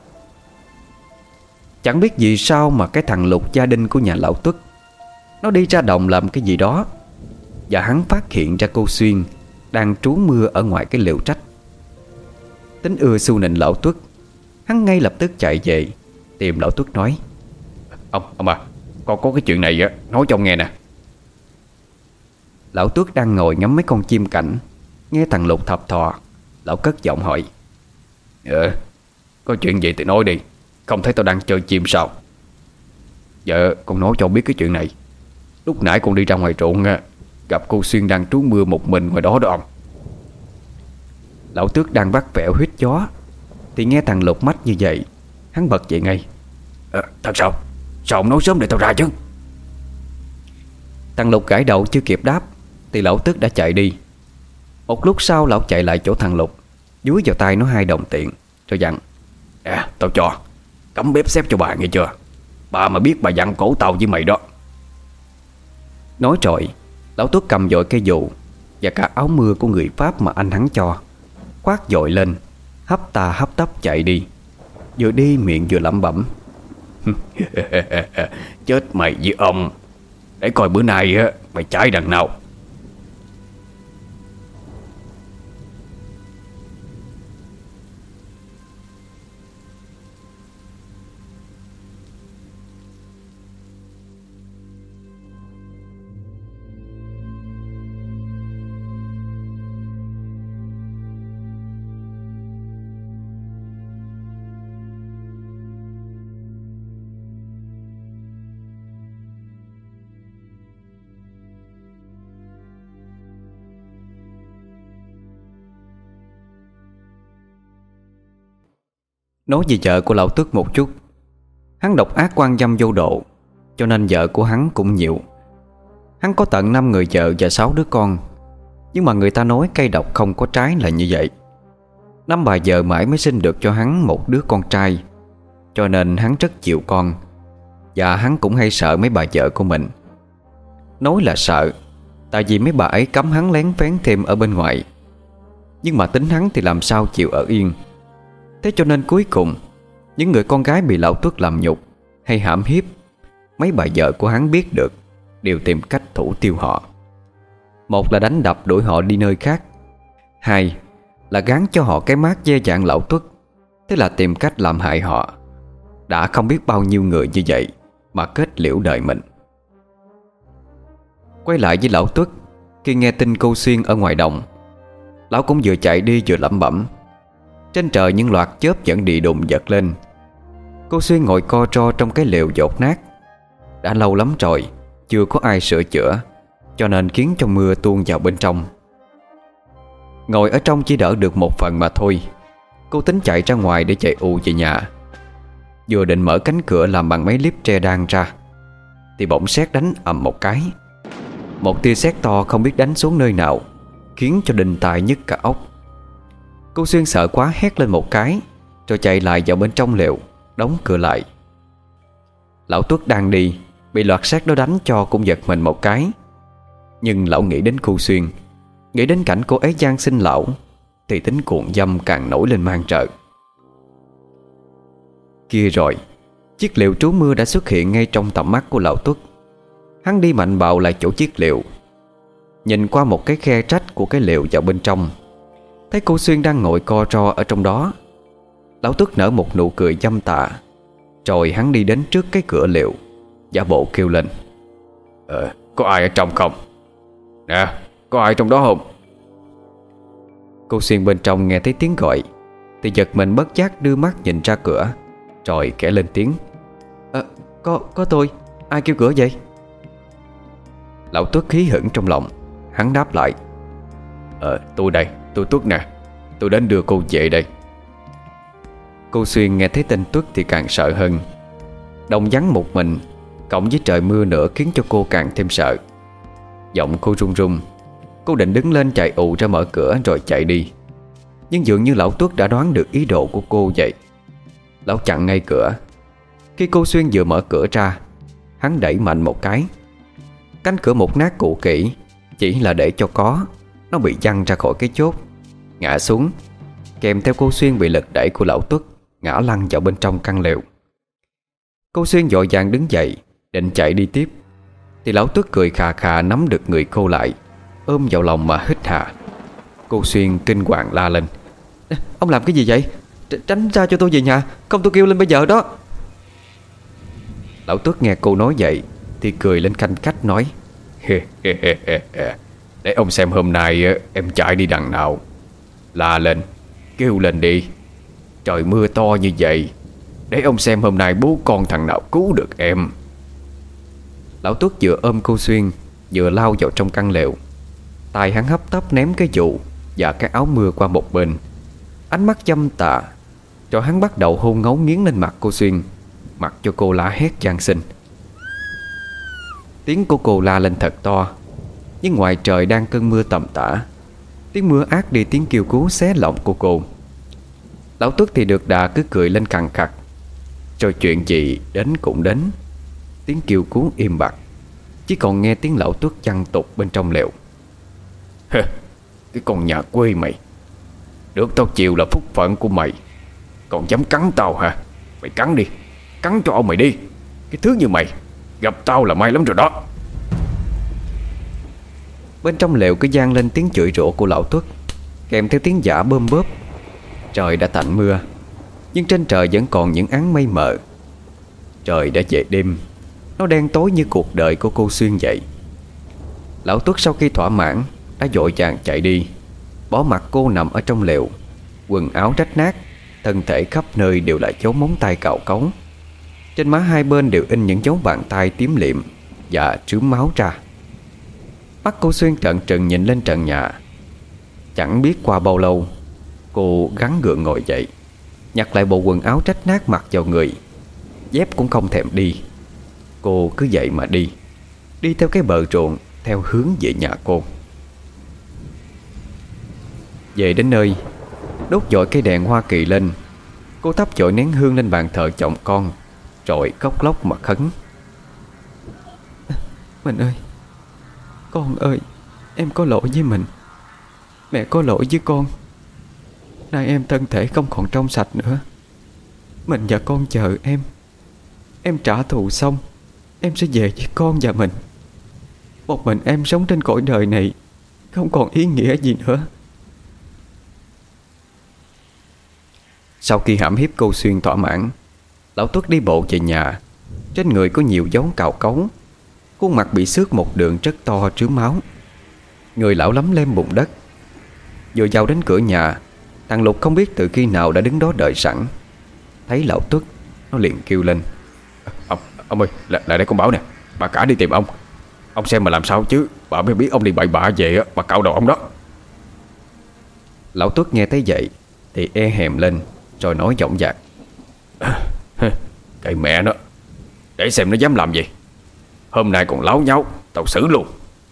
Chẳng biết vì sao mà cái thằng Lục, gia đình của nhà Lão Tuất, nó đi ra đồng làm cái gì đó, và hắn phát hiện ra cô Xuyên đang trú mưa ở ngoài cái lều trách. Tính ưa xu nịnh Lão Tuất, hắn ngay lập tức chạy về tìm Lão Tuất nói: Ông, ông à, con có cái chuyện này á, nói cho ông nghe nè. Lão Tuất đang ngồi ngắm mấy con chim cảnh, nghe thằng Lục thập thò. Lão cất giọng hỏi: Ờ, có chuyện gì thì nói đi, không thấy tao đang chơi chim sao? Dạ, con nói cho biết cái chuyện này. Lúc nãy con đi ra ngoài ruộng, gặp cô Xuyên đang trú mưa một mình ngoài đó đó ông. Lão Tước đang vắt vẻo huýt gió thì nghe thằng Lục mách như vậy, hắn bật dậy ngay: à, Thật sao? Sao ông nói sớm để tao ra chứ? Thằng Lục gãi đầu chưa kịp đáp thì Lão Tước đã chạy đi. Một lúc sau lão chạy lại chỗ thằng Lục, dúi vào tay nó hai đồng tiền rồi dặn: À, tao cho, cắm bếp xếp cho bà nghe chưa? Bà mà biết bà dặn cổ tao với mày đó. Nói rồi, Lão Tuất cầm dội cây dù và cả áo mưa của người Pháp mà anh hắn cho, khoác dội lên, hấp tà hấp tấp chạy đi. Vừa đi miệng vừa lẩm bẩm: Chết mày với ông, để coi bữa nay á mày chạy đằng nào. Nói về vợ của Lão Tước một chút. Hắn độc ác quan dâm vô độ, cho nên vợ của hắn cũng nhiều. Hắn có tận năm người vợ và sáu đứa con. Nhưng mà người ta nói cây độc không có trái là như vậy. Năm bà vợ mãi mới sinh được cho hắn một đứa con trai, cho nên hắn rất chịu con. Và hắn cũng hay sợ mấy bà vợ của mình. Nói là sợ, tại vì mấy bà ấy cấm hắn lén phén thêm ở bên ngoài. Nhưng mà tính hắn thì làm sao chịu ở yên. Thế cho nên cuối cùng, những người con gái bị Lão Tuất làm nhục hay hãm hiếp, mấy bà vợ của hắn biết được, đều tìm cách thủ tiêu họ. Một là đánh đập đuổi họ đi nơi khác, hai là gán cho họ cái mác dê dạn Lão Tuất, thế là tìm cách làm hại họ. Đã không biết bao nhiêu người như vậy mà kết liễu đời mình. Quay lại với Lão Tuất, khi nghe tin cô Xuyên ở ngoài đồng, lão cũng vừa chạy đi vừa lẩm bẩm. Trên trời những loạt chớp vẫn đi đùng giật lên. Cô Xuyên ngồi co ro trong cái lều dột nát. Đã lâu lắm rồi chưa có ai sửa chữa, cho nên khiến cho mưa tuôn vào bên trong. Ngồi ở trong chỉ đỡ được một phần mà thôi. Cô tính chạy ra ngoài để chạy ù về nhà. Vừa định mở cánh cửa làm bằng mấy liếp tre đan ra, thì bỗng sét đánh ầm một cái. Một tia sét to không biết đánh xuống nơi nào, khiến cho đinh tai nhức cả óc. Cô Xuyên sợ quá hét lên một cái, rồi chạy lại vào bên trong lều, đóng cửa lại. Lão Tuất đang đi, bị loạt sét đó đánh cho cũng giật mình một cái. Nhưng lão nghĩ đến cô Xuyên, nghĩ đến cảnh cô ấy gian xin lão, thì tính cuồng dâm càng nổi lên mang trợ. Kia rồi, chiếc lều trú mưa đã xuất hiện ngay trong tầm mắt của Lão Tuất. Hắn đi mạnh bạo lại chỗ chiếc lều, nhìn qua một cái khe trách của cái lều vào bên trong, thấy cô Xuyên đang ngồi co ro ở trong đó. Lão Tuất nở một nụ cười dâm tà, rồi hắn đi đến trước cái cửa lều, giả bộ kêu lên: Ờ, có ai ở trong không? Nè, có ai trong đó không? Cô Xuyên bên trong nghe thấy tiếng gọi thì giật mình bất giác đưa mắt nhìn ra cửa, rồi kẻ lên tiếng: à, Có, có tôi. Ai kêu cửa vậy? Lão Tuất khí hửng trong lòng. Hắn đáp lại: Ờ, tôi đây, tôi Tuất nè. Tôi đến đưa cô về đây. Cô Xuyên nghe thấy tên Tuất thì càng sợ hơn. Đông vắng một mình, cộng với trời mưa nữa khiến cho cô càng thêm sợ. Giọng cô run run. Cô định đứng lên chạy ù ra mở cửa rồi chạy đi, nhưng dường như lão Tuất đã đoán được ý đồ của cô vậy. Lão chặn ngay cửa. Khi cô Xuyên vừa mở cửa ra, hắn đẩy mạnh một cái. Cánh cửa một nát cũ kỹ, chỉ là để cho có, nó bị văng ra khỏi cái chốt, ngã xuống, kèm theo cô Xuyên bị lực đẩy của lão Tuất ngã lăn vào bên trong căn lều. Cô Xuyên vội vàng đứng dậy định chạy đi tiếp, thì lão Tuất cười khà khà nắm được người cô lại, ôm vào lòng mà hít hà. Cô Xuyên kinh hoàng la lên: Ông làm cái gì vậy? Tr Tránh ra cho tôi về nhà, không tôi kêu lên bây giờ đó. Lão Tuất nghe cô nói vậy thì cười lên khanh khách nói: Để ông xem hôm nay em chạy đi đằng nào. La lên, kêu lên đi. Trời mưa to như vậy, để ông xem hôm nay bố con thằng nào cứu được em. Lão Tuất vừa ôm cô Xuyên vừa lao vào trong căn lều. Tay hắn hấp tấp ném cái dù và cái áo mưa qua một bên, ánh mắt dâm tà, rồi hắn bắt đầu hôn ngấu nghiến lên mặt cô Xuyên, mặc cho cô la hét van xin. Tiếng của cô la lên thật to, nhưng ngoài trời đang cơn mưa tầm tã. Tiếng mưa át đi tiếng kêu cứu xé lòng của cô. Lão Tuất thì được đà cứ cười lên cằn khặt. Rồi chuyện gì đến cũng đến. Tiếng kêu cứu im bặt, chỉ còn nghe tiếng lão Tuất chăn tục bên trong lều: Cái con nhà quê mày, được tao chiều là phúc phận của mày, còn dám cắn tao hả? Mày cắn đi, cắn cho ông mày đi. Cái thứ như mày gặp tao là may lắm rồi đó. Bên trong lều cứ vang lên tiếng chửi rủa của lão Tuất, kèm theo tiếng giả bơm bớp. Trời đã tạnh mưa, nhưng trên trời vẫn còn những áng mây mờ. Trời đã về đêm, nó đen tối như cuộc đời của cô Xuyên vậy. Lão Tuất sau khi thỏa mãn đã vội vàng chạy đi, bỏ mặc cô nằm ở trong lều, quần áo rách nát, thân thể khắp nơi đều là dấu móng tay cào cấu. Trên má hai bên đều in những dấu bàn tay tím liệm và trướng máu ra. Mắt cô Xuyên trợn trừng nhìn lên trần nhà. Chẳng biết qua bao lâu, cô gắng gượng ngồi dậy, nhặt lại bộ quần áo rách nát mặc vào người. Dép cũng không thèm đi. Cô cứ vậy mà đi, đi theo cái bờ ruộng, theo hướng về nhà cô. Về đến nơi, đốt dội cây đèn Hoa Kỳ lên. Cô thắp dội nén hương lên bàn thờ chồng con, rồi khóc lóc mà khấn: Mình ơi, con ơi, em có lỗi với mình. Mẹ có lỗi với con. Nay em thân thể không còn trong sạch nữa. Mình và con chờ em. Em trả thù xong, em sẽ về với con và mình. Một mình em sống trên cõi đời này không còn ý nghĩa gì nữa. Sau khi hãm hiếp cô Xuyên thỏa mãn, lão Tuất đi bộ về nhà. Trên người có nhiều dấu cào cấu, khuôn mặt bị xước một đường rất to trướng máu. Người lão lấm lem bùn đất. Vừa vào đến cửa nhà, thằng Lục không biết từ khi nào đã đứng đó đợi sẵn. Thấy lão Tuất, nó liền kêu lên: Ông, ông ơi, lại, lại đây con Bảo nè. Bà cả đi tìm ông. Ông xem mà làm sao chứ. Bà mới biết ông đi bậy bạ về bà cạo đầu ông đó. Lão Tuất nghe thấy vậy thì e hèm lên, rồi nói giọng dạc: Cái mẹ nó, để xem nó dám làm gì. Hôm nay còn láo nháo, tao xử luôn.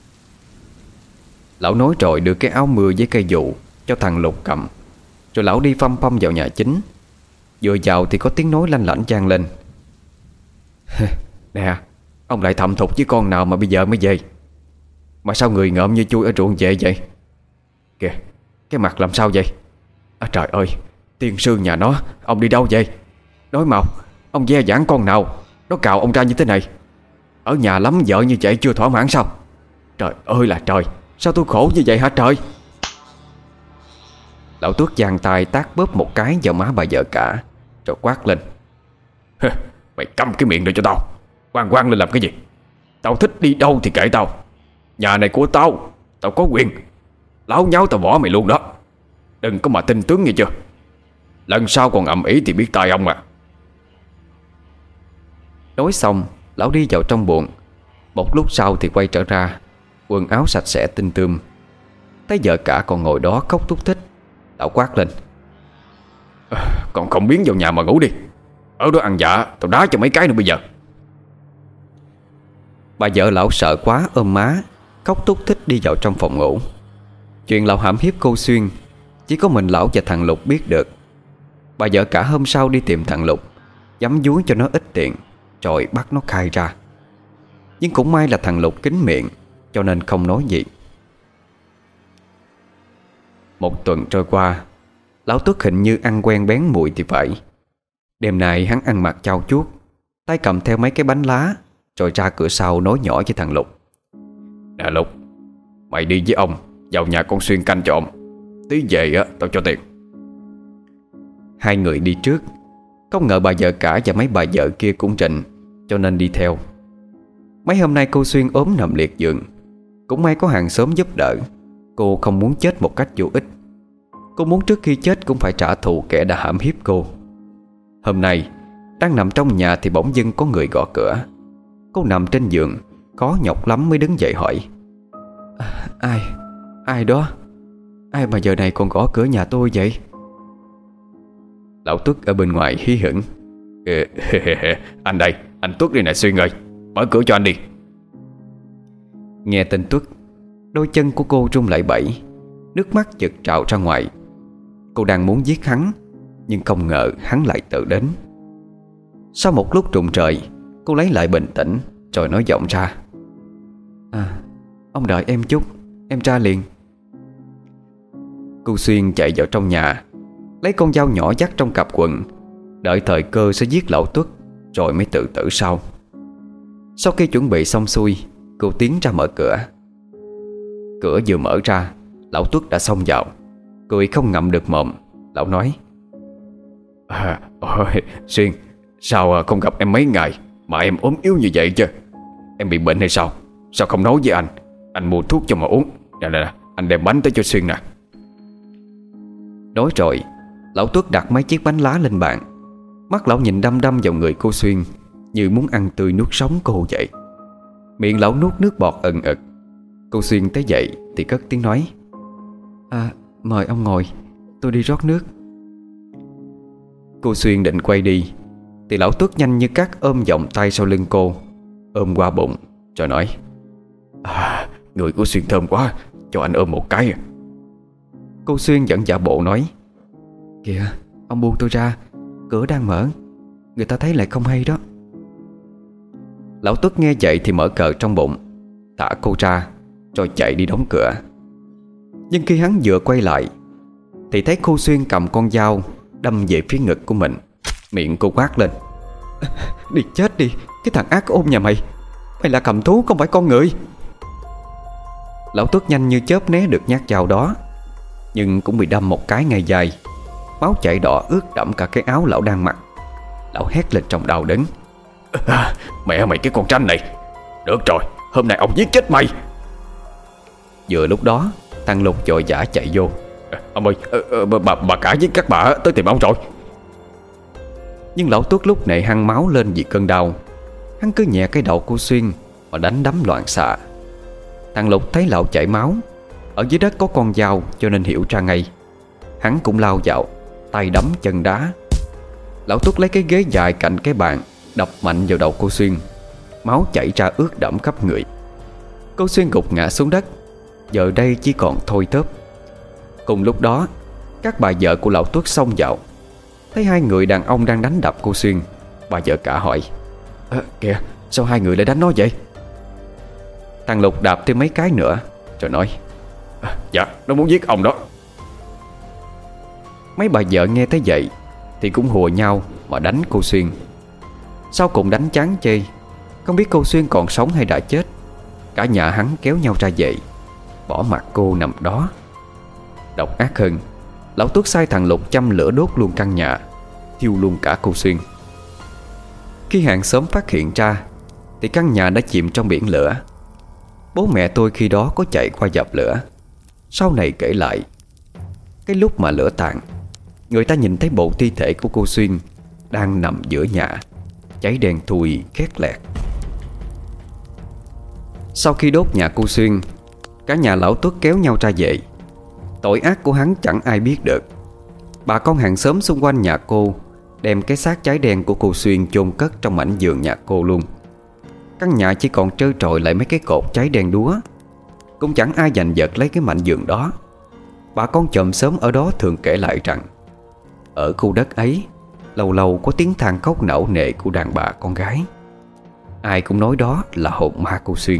Lão nói rồi đưa cái áo mưa với cây dù cho thằng Lục cầm. Rồi lão đi phăm phăm vào nhà chính. Vừa vào thì có tiếng nói lanh lảnh vang lên: Nè, ông lại thầm thục với con nào mà bây giờ mới về? Mà sao người ngợm như chui ở ruộng về vậy? Kìa, cái mặt làm sao vậy? À, trời ơi, tiên sư nhà nó, ông đi đâu vậy? Nói mau, ông ve vãn con nào nó cào ông ra như thế này? Ở nhà lắm vợ như vậy chưa thỏa mãn sao? Trời ơi là trời, sao tôi khổ như vậy hả trời? Lão Tuất giang tay tát bóp một cái vào má bà vợ cả, rồi quát lên: Mày câm cái miệng rồi cho tao. Quang quang lên làm cái gì? Tao thích đi đâu thì kệ tao. Nhà này của tao, Tao có quyền. Láo nháo tao bỏ mày luôn đó. Đừng có mà tin tướng nghe chưa. Lần sau còn ầm ĩ thì biết tay ông à. Nói xong, lão đi vào trong buồng. Một lúc sau thì quay trở ra, quần áo sạch sẽ tinh tươm. Thấy vợ cả còn ngồi đó khóc thút thít, lão quát lên: à, Còn không biến vào nhà mà ngủ đi. Ở đó ăn dạ, tao đá cho mấy cái nữa bây giờ. Bà vợ lão sợ quá ôm má, khóc thút thít đi vào trong phòng ngủ. Chuyện lão hãm hiếp cô Xuyên chỉ có mình lão và thằng Lục biết được. Bà vợ cả hôm sau đi tìm thằng Lục, giấm dúi cho nó ít tiền, rồi bắt nó khai ra. Nhưng cũng may là thằng Lục kín miệng, cho nên không nói gì. Một tuần trôi qua, lão Tuất hình như ăn quen bén mùi thì phải. Đêm nay hắn ăn mặc chau chuốt, tay cầm theo mấy cái bánh lá, rồi ra cửa sau nói nhỏ với thằng Lục: Nè Lục, mày đi với ông vào nhà con Xuyên canh cho ông. Tí về á tao cho tiền. Hai người đi trước. Không ngờ bà vợ cả và mấy bà vợ kia cũng rình, cho nên đi theo. Mấy hôm nay cô Xuyên ốm nằm liệt giường. Cũng may có hàng xóm giúp đỡ. Cô không muốn chết một cách vô ích. Cô muốn trước khi chết cũng phải trả thù kẻ đã hãm hiếp cô. Hôm nay đang nằm trong nhà thì bỗng dưng có người gõ cửa. Cô nằm trên giường, khó nhọc lắm mới đứng dậy hỏi: à, Ai? Ai đó? Ai mà giờ này còn gõ cửa nhà tôi vậy? Lão Tuất ở bên ngoài hí hửng: Ê, anh đây, anh Tuất đây nè Xuyên ơi, mở cửa cho anh đi. Nghe tên Tuất, đôi chân của cô run lẩy bẩy, nước mắt chực trào ra ngoài. Cô đang muốn giết hắn, nhưng không ngờ hắn lại tự đến. Sau một lúc rụng trời, cô lấy lại bình tĩnh, rồi nói giọng ra: À, ông đợi em chút, em ra liền. Cô Xuyên chạy vào trong nhà, lấy con dao nhỏ dắt trong cặp quần, đợi thời cơ sẽ giết lão Tuất, rồi mới tự tử sau. Sau khi chuẩn bị xong xuôi, cô tiến ra mở cửa. Cửa vừa mở ra, lão Tuất đã xông vào, cười không ngậm được mồm. Lão nói: à, ôi, Xuyên, sao không gặp em mấy ngày mà em ốm yếu như vậy chứ? Em bị bệnh hay sao? Sao không nói với anh? Anh mua thuốc cho mà uống. Nè nè nè, anh đem bánh tới cho Xuyên nè. Nói rồi, lão Tuất đặt mấy chiếc bánh lá lên bàn. Mắt lão nhìn đăm đăm vào người cô Xuyên, như muốn ăn tươi nuốt sống cô vậy. Miệng lão nuốt nước bọt ẩn ực. Cô Xuyên tới dậy thì cất tiếng nói: À, mời ông ngồi, tôi đi rót nước. Cô Xuyên định quay đi thì lão Tuất nhanh như cắt ôm vòng tay sau lưng cô, ôm qua bụng rồi nói: à, người của Xuyên thơm quá, cho anh ôm một cái. Cô Xuyên vẫn giả bộ nói: Kìa, ông buông tôi ra, cửa đang mở, người ta thấy lại không hay đó. Lão Tuất nghe vậy thì mở cờ trong bụng, thả cô ra, rồi chạy đi đóng cửa. Nhưng khi hắn vừa quay lại thì thấy cô Xuyên cầm con dao đâm về phía ngực của mình. Miệng cô quát lên: Đi chết đi, cái thằng ác ôn nhà mày, mày là cầm thú không phải con người. Lão Tuất nhanh như chớp né được nhát dao đó, nhưng cũng bị đâm một cái ngay vai. Máu chảy đỏ ướt đẫm cả cái áo lão đang mặc. Lão hét lên trong đau đớn: à, Mẹ mày cái con tranh này, được rồi, hôm nay ông giết chết mày. Vừa lúc đó thằng Lục vội vã chạy vô: à, Ông ơi, à, bà, bà, bà cả với các bà tới tìm ông rồi. Nhưng lão Tuất lúc này hăng máu lên vì cơn đau. Hắn cứ nhẹ cái đầu cô Xuyên mà đánh đấm loạn xạ. Thằng Lục thấy lão chảy máu, ở dưới đất có con dao cho nên hiểu ra ngay. Hắn cũng lao vào, tay đấm chân đá. Lão Tuất lấy cái ghế dài cạnh cái bàn đập mạnh vào đầu cô Xuyên. Máu chảy ra ướt đẫm khắp người. Cô Xuyên gục ngã xuống đất, giờ đây chỉ còn thôi thớp. Cùng lúc đó, các bà vợ của lão Tuất xông vào. Thấy hai người đàn ông đang đánh đập cô Xuyên, bà vợ cả hỏi: à, Kìa, sao hai người lại đánh nó vậy? Thằng Lục đạp thêm mấy cái nữa rồi nói: à, Dạ, nó muốn giết ông đó. Mấy bà vợ nghe thấy vậy thì cũng hùa nhau mà đánh cô Xuyên. Sau cùng đánh chán chê, không biết cô Xuyên còn sống hay đã chết. Cả nhà hắn kéo nhau ra dậy, bỏ mặc cô nằm đó. Độc ác hơn, lão Tuất sai thằng Lục châm lửa đốt luôn căn nhà, thiêu luôn cả cô Xuyên. Khi hàng xóm phát hiện ra thì căn nhà đã chìm trong biển lửa. Bố mẹ tôi khi đó có chạy qua dập lửa. Sau này kể lại, cái lúc mà lửa tàn, người ta nhìn thấy bộ thi thể của cô Xuyên đang nằm giữa nhà, cháy đen thui khét lẹt. Sau khi đốt nhà cô Xuyên, cả nhà lão Tuất kéo nhau ra về. Tội ác của hắn chẳng ai biết được. Bà con hàng xóm xung quanh nhà cô đem cái xác cháy đen của cô Xuyên chôn cất trong mảnh vườn nhà cô luôn. Căn nhà chỉ còn trơ trọi lại mấy cái cột cháy đen đúa. Cũng chẳng ai giành giật lấy cái mảnh vườn đó. Bà con chòm xóm ở đó thường kể lại rằng ở khu đất ấy lâu lâu có tiếng than khóc não nề của đàn bà con gái. Ai cũng nói đó là hồn ma cô Xuyên.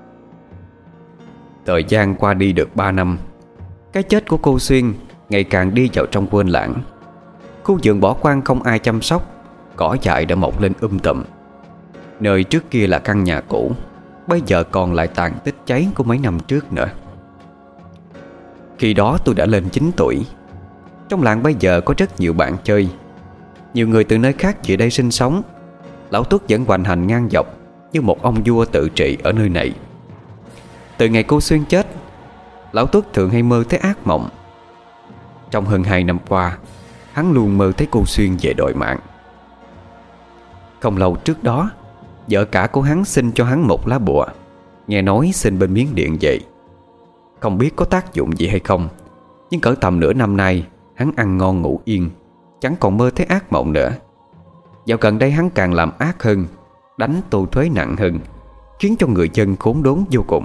Thời gian qua đi được ba năm, cái chết của cô Xuyên ngày càng đi vào trong quên lãng. Khu vườn bỏ hoang không ai chăm sóc, cỏ dại đã mọc lên um tùm. Nơi trước kia là căn nhà cũ, bây giờ còn lại tàn tích cháy của mấy năm trước nữa. Khi đó tôi đã lên chín tuổi. Trong làng bây giờ có rất nhiều bạn chơi. Nhiều người từ nơi khác về đây sinh sống. Lão Tuất vẫn hoành hành ngang dọc như một ông vua tự trị ở nơi này. Từ ngày cô Xuyên chết, Lão Tuất thường hay mơ thấy ác mộng. Trong hơn hai năm qua, hắn luôn mơ thấy cô Xuyên về đòi mạng. Không lâu trước đó, vợ cả của hắn xin cho hắn một lá bùa, nghe nói xin bên Miến Điện vậy. Không biết có tác dụng gì hay không, nhưng cỡ tầm nửa năm nay hắn ăn ngon ngủ yên, chẳng còn mơ thấy ác mộng nữa. Dạo gần đây hắn càng làm ác hơn, đánh tô thuế nặng hơn, khiến cho người dân khốn đốn vô cùng.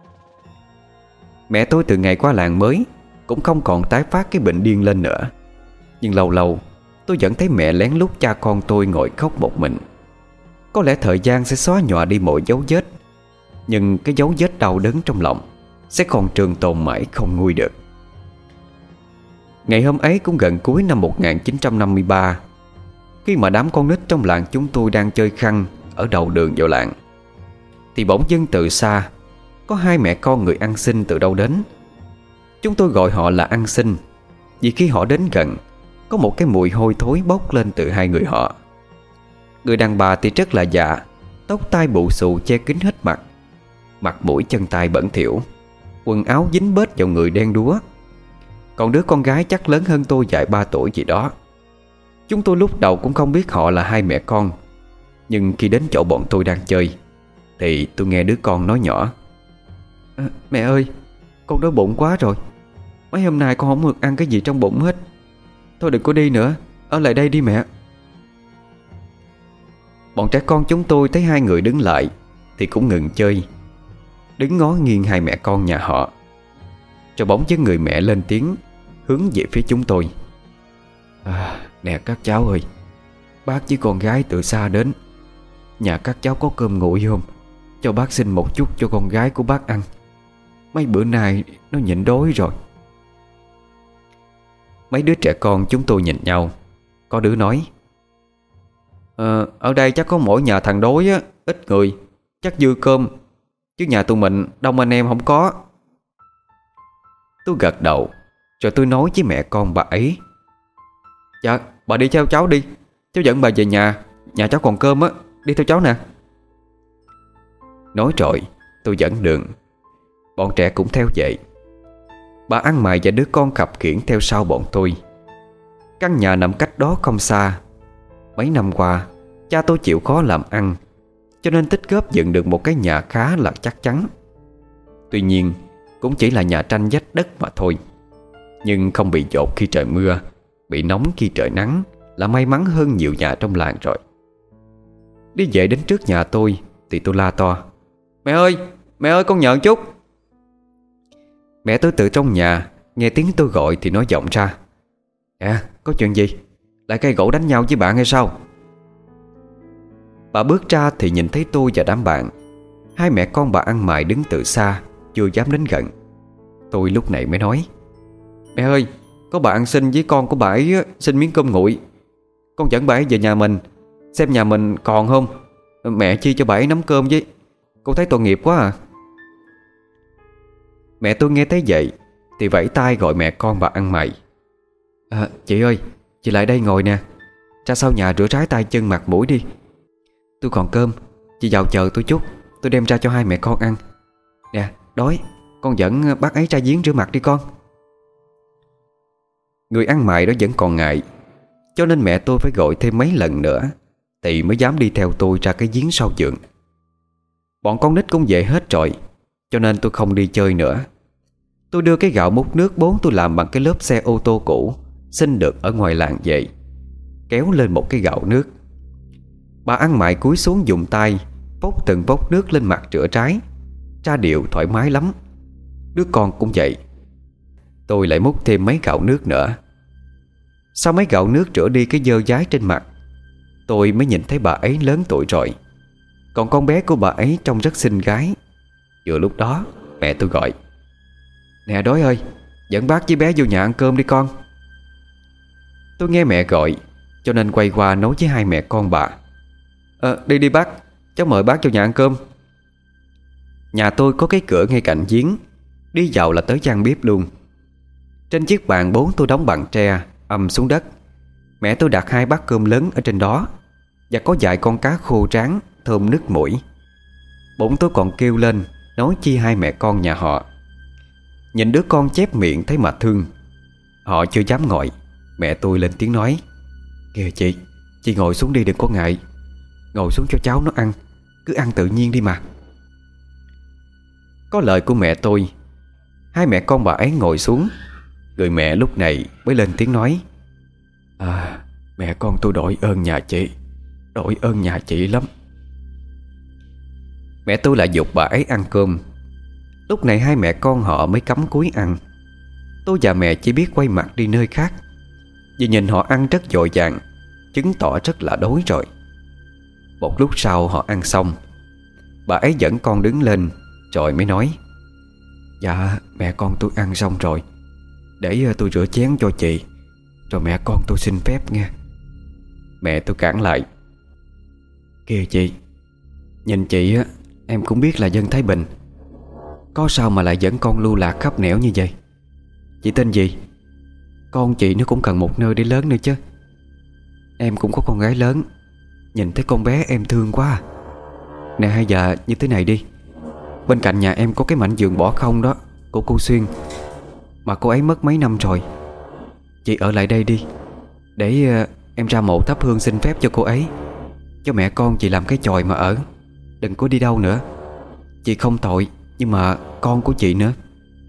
Mẹ tôi từ ngày qua làng mới cũng không còn tái phát cái bệnh điên lên nữa. Nhưng lâu lâu tôi vẫn thấy mẹ lén lút cha con tôi ngồi khóc một mình. Có lẽ thời gian sẽ xóa nhòa đi mọi dấu vết, nhưng cái dấu vết đau đớn trong lòng sẽ còn trường tồn mãi không nguôi được. Ngày hôm ấy cũng gần cuối năm một nghìn chín trăm năm mươi ba. Khi mà đám con nít trong làng chúng tôi đang chơi khăn ở đầu đường vào làng, thì bỗng dưng từ xa có hai mẹ con người ăn xin từ đâu đến. Chúng tôi gọi họ là ăn xin vì khi họ đến gần, có một cái mùi hôi thối bốc lên từ hai người họ. Người đàn bà thì rất là già, tóc tai bù xù che kín hết mặt, mặt mũi chân tay bẩn thỉu, quần áo dính bết vào người đen đúa. Còn đứa con gái chắc lớn hơn tôi vài ba tuổi gì đó. Chúng tôi lúc đầu cũng không biết họ là hai mẹ con, nhưng khi đến chỗ bọn tôi đang chơi thì tôi nghe đứa con nói nhỏ: à, Mẹ ơi, con đói bụng quá rồi. Mấy hôm nay con không được ăn cái gì trong bụng hết. Thôi đừng có đi nữa, ở lại đây đi mẹ. Bọn trẻ con chúng tôi thấy hai người đứng lại thì cũng ngừng chơi, đứng ngó nghiêng hai mẹ con nhà họ. Rồi bỗng dưng người mẹ lên tiếng hướng về phía chúng tôi: à, Nè các cháu ơi, bác với con gái từ xa đến. Nhà các cháu có cơm nguội không? Cho bác xin một chút cho con gái của bác ăn. Mấy bữa nay nó nhịn đói rồi. Mấy đứa trẻ con chúng tôi nhìn nhau. Có đứa nói: Ờ, ở đây chắc có mỗi nhà thằng đối á, ít người, chắc dư cơm. Chứ nhà tụi mình đông anh em không có. Tôi gật đầu, rồi tôi nói với mẹ con bà ấy: Dạ, bà đi theo cháu đi, cháu dẫn bà về nhà. Nhà cháu còn cơm á, đi theo cháu nè. Nói rồi tôi dẫn đường. Bọn trẻ cũng theo vậy. Bà ăn mày và đứa con khập khiễng theo sau bọn tôi. Căn nhà nằm cách đó không xa. Mấy năm qua cha tôi chịu khó làm ăn, cho nên tích góp dựng được một cái nhà khá là chắc chắn. Tuy nhiên cũng chỉ là nhà tranh vách đất mà thôi. Nhưng không bị dột khi trời mưa, bị nóng khi trời nắng là may mắn hơn nhiều nhà trong làng rồi. Đi về đến trước nhà tôi thì tôi la to: Mẹ ơi, mẹ ơi, con nhờ chút. Mẹ tôi từ trong nhà nghe tiếng tôi gọi thì nói vọng ra: À, có chuyện gì? Lại cây gỗ đánh nhau với bạn hay sao? Bà bước ra thì nhìn thấy tôi và đám bạn. Hai mẹ con bà ăn mày đứng từ xa, chưa dám đến gần. Tôi lúc này mới nói: Mẹ ơi, có bà ăn xin với con của bà ấy xin miếng cơm nguội. Con dẫn bà ấy về nhà mình, xem nhà mình còn không. Mẹ chia cho bà ấy nắm cơm với. Con thấy tội nghiệp quá à. Mẹ tôi nghe thấy vậy thì vẫy tay gọi mẹ con bà ăn mày: à, Chị ơi, chị lại đây ngồi nè. Ra sau nhà rửa rái tay chân mặt mũi đi. Tôi còn cơm, chị vào chờ tôi chút, tôi đem ra cho hai mẹ con ăn. Nè đói, con dẫn bác ấy ra giếng rửa mặt đi con. Người ăn mày đó vẫn còn ngại, cho nên mẹ tôi phải gọi thêm mấy lần nữa thì mới dám đi theo tôi ra cái giếng sau vườn. Bọn con nít cũng về hết rồi, cho nên tôi không đi chơi nữa. Tôi đưa cái gạo múc nước bố tôi làm bằng cái lớp xe ô tô cũ xin được ở ngoài làng về, kéo lên một cái gạo nước. Bà ăn mày cúi xuống dùng tay vốc từng vốc nước lên mặt rửa trái, ra điệu thoải mái lắm. Đứa con cũng vậy. Tôi lại múc thêm mấy gạo nước nữa. Sau mấy gạo nước rửa đi cái dơ dái trên mặt, tôi mới nhìn thấy bà ấy lớn tuổi rồi. Còn con bé của bà ấy trông rất xinh gái. Vừa lúc đó mẹ tôi gọi: Nè Đói ơi, dẫn bác với bé vô nhà ăn cơm đi con. Tôi nghe mẹ gọi, cho nên quay qua nói với hai mẹ con bà: Ờ đi đi bác, cháu mời bác vô nhà ăn cơm. Nhà tôi có cái cửa ngay cạnh giếng, đi vào là tới gian bếp luôn. Trên chiếc bàn bố tôi đóng bằng tre ầm xuống đất. Mẹ tôi đặt hai bát cơm lớn ở trên đó, và có vài con cá khô rán thơm nức mũi. Bụng tôi còn kêu lên nói chi hai mẹ con nhà họ. Nhìn đứa con chép miệng thấy mà thương. Họ chưa dám ngồi, mẹ tôi lên tiếng nói: Kìa chị, chị ngồi xuống đi, đừng có ngại. Ngồi xuống cho cháu nó ăn, cứ ăn tự nhiên đi mà. Có lời của mẹ tôi, hai mẹ con bà ấy ngồi xuống. Người mẹ lúc này mới lên tiếng nói: À, mẹ con tôi đội ơn nhà chị, đội ơn nhà chị lắm. Mẹ tôi lại giục bà ấy ăn cơm. Lúc này hai mẹ con họ mới cắm cúi ăn. Tôi và mẹ chỉ biết quay mặt đi nơi khác, vì nhìn họ ăn rất vội vàng, chứng tỏ rất là đói rồi. Một lúc sau họ ăn xong, bà ấy dẫn con đứng lên rồi mới nói: Dạ mẹ con tôi ăn xong rồi, để tôi rửa chén cho chị, rồi mẹ con tôi xin phép nghe. Mẹ tôi cản lại: Kìa chị, nhìn chị á, em cũng biết là dân Thái Bình, có sao mà lại dẫn con lưu lạc khắp nẻo như vậy? Chị tên gì? Con chị nó cũng cần một nơi để lớn nữa chứ. Em cũng có con gái lớn, nhìn thấy con bé em thương quá à. Nè hay giờ như thế này đi, bên cạnh nhà em có cái mảnh vườn bỏ không đó của cô Xuyên, mà cô ấy mất mấy năm rồi. Chị ở lại đây đi, để uh, em ra mộ thắp hương xin phép cho cô ấy, cho mẹ con chị làm cái chòi mà ở. Đừng có đi đâu nữa. Chị không tội, nhưng mà con của chị nữa.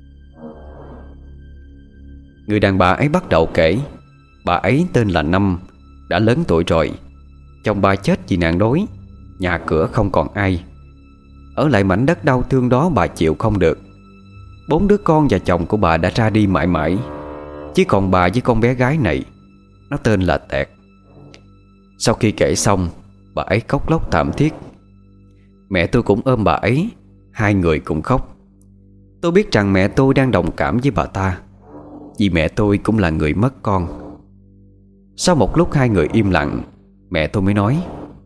Người đàn bà ấy bắt đầu kể. Bà ấy tên là Năm, đã lớn tuổi rồi. Chồng bà chết vì nạn đói, nhà cửa không còn ai. Ở lại mảnh đất đau thương đó bà chịu không được. Bốn đứa con và chồng của bà đã ra đi mãi mãi, chỉ còn bà với con bé gái này, nó tên là Tẹt. Sau khi kể xong, bà ấy khóc lóc thảm thiết. Mẹ tôi cũng ôm bà ấy, hai người cùng khóc. Tôi biết rằng mẹ tôi đang đồng cảm với bà ta, vì mẹ tôi cũng là người mất con. Sau một lúc hai người im lặng, mẹ tôi mới nói: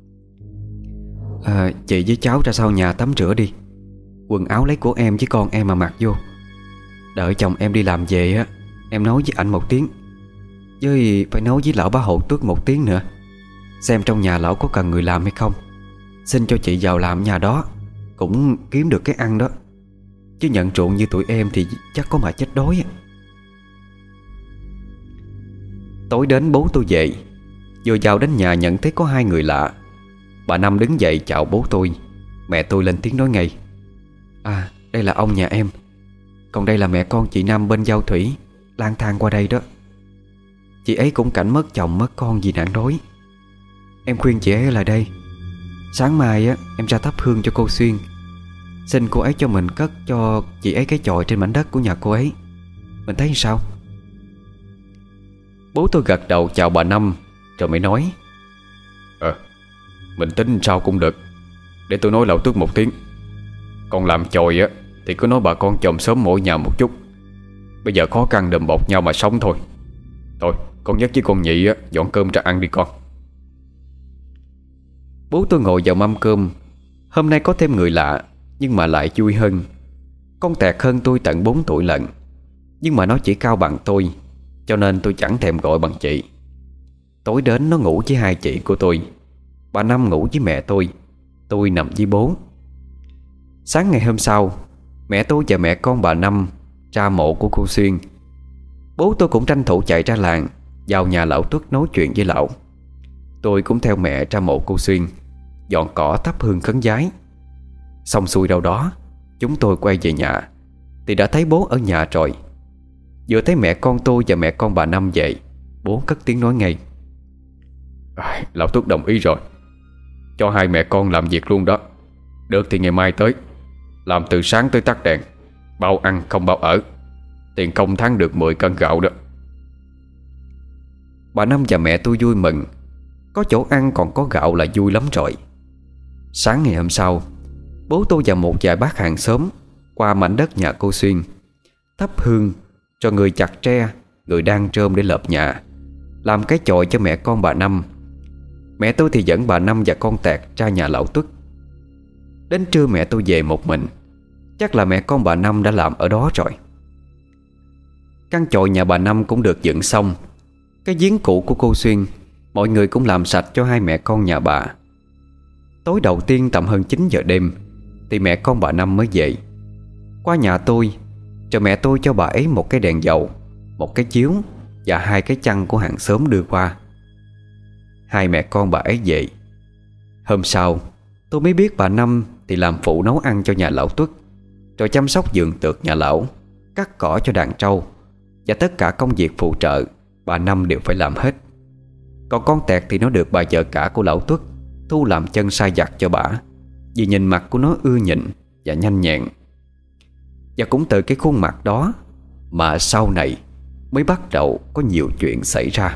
à, Chị với cháu ra sau nhà tắm rửa đi, quần áo lấy của em với con em mà mặc vô. Đợi chồng em đi làm về á, em nói với ảnh một tiếng, với phải nói với lão bá hộ Tuất một tiếng nữa, xem trong nhà lão có cần người làm hay không. Xin cho chị vào làm nhà đó, cũng kiếm được cái ăn đó, chứ nhận ruộng như tụi em thì chắc có mà chết đói. Tối đến bố tôi về, vừa vào đến nhà nhận thấy có hai người lạ. Bà Năm đứng dậy chào bố tôi. Mẹ tôi lên tiếng nói ngay: À, đây là ông nhà em, còn đây là mẹ con chị Năm bên Giao Thủy, lang thang qua đây đó. Chị ấy cũng cảnh mất chồng mất con vì nạn đói. Em khuyên chị ấy ở lại đây. Sáng mai á, em ra thắp hương cho cô Xuyên, xin cô ấy cho mình cất cho chị ấy cái chòi trên mảnh đất của nhà cô ấy. Mình thấy sao? Bố tôi gật đầu chào bà Năm, rồi mới nói: Ờ, mình tính sao cũng được. Để tôi nói lão Tước một tiếng. Còn làm chòi á thì cứ nói bà con chồng sớm mỗi nhà một chút. Bây giờ khó khăn đùm bọc nhau mà sống thôi. Thôi, con Nhất với con Nhị á, dọn cơm ra ăn đi con. Bố tôi ngồi vào mâm cơm. Hôm nay có thêm người lạ, nhưng mà lại vui hơn. Con Tẹt hơn tôi tận bốn tuổi lận, nhưng mà nó chỉ cao bằng tôi, cho nên tôi chẳng thèm gọi bằng chị. Tối đến nó ngủ với hai chị của tôi, bà Năm ngủ với mẹ tôi, tôi nằm với bố. Sáng ngày hôm sau, mẹ tôi và mẹ con bà Năm ra mộ của cô Xuyên. Bố tôi cũng tranh thủ chạy ra làng, vào nhà lão Tuất nói chuyện với lão. Tôi cũng theo mẹ ra mộ cô Xuyên, dọn cỏ thắp hương khấn vái. Xong xuôi đâu đó, chúng tôi quay về nhà thì đã thấy bố ở nhà rồi. Vừa thấy mẹ con tôi và mẹ con bà Năm về, bố cất tiếng nói ngay: à, Lão Tuất đồng ý rồi, cho hai mẹ con làm việc luôn đó. Được thì ngày mai tới, làm từ sáng tới tắt đèn, bao ăn không bao ở. Tiền công tháng được mười cân gạo đó. Bà Năm và mẹ tôi vui mừng. Có chỗ ăn còn có gạo là vui lắm rồi. Sáng ngày hôm sau, bố tôi và một vài bác hàng xóm qua mảnh đất nhà cô Xuyên, thắp hương cho người chặt tre, người đang trơm để lợp nhà, làm cái chòi cho mẹ con bà Năm. Mẹ tôi thì dẫn bà Năm và con Tẹt ra nhà lão Tuất. Đến trưa mẹ tôi về một mình. Chắc là mẹ con bà Năm đã làm ở đó rồi. Căn chòi nhà bà Năm cũng được dựng xong. Cái giếng cũ của cô Xuyên mọi người cũng làm sạch cho hai mẹ con nhà bà. Tối đầu tiên tầm hơn chín giờ đêm thì mẹ con bà Năm mới về. Qua nhà tôi, rồi mẹ tôi cho bà ấy một cái đèn dầu, một cái chiếu và hai cái chăn của hàng xóm đưa qua. Hai mẹ con bà ấy về. Hôm sau tôi mới biết bà Năm thì làm phụ nấu ăn cho nhà lão Tuất, rồi chăm sóc vườn tược nhà lão, cắt cỏ cho đàn trâu, và tất cả công việc phụ trợ bà Năm đều phải làm hết. Còn con Tẹt thì nó được bà vợ cả của lão Tuất thu làm chân sai vặt cho bà, vì nhìn mặt của nó ưa nhịn và nhanh nhẹn. Và cũng từ cái khuôn mặt đó mà sau này mới bắt đầu có nhiều chuyện xảy ra.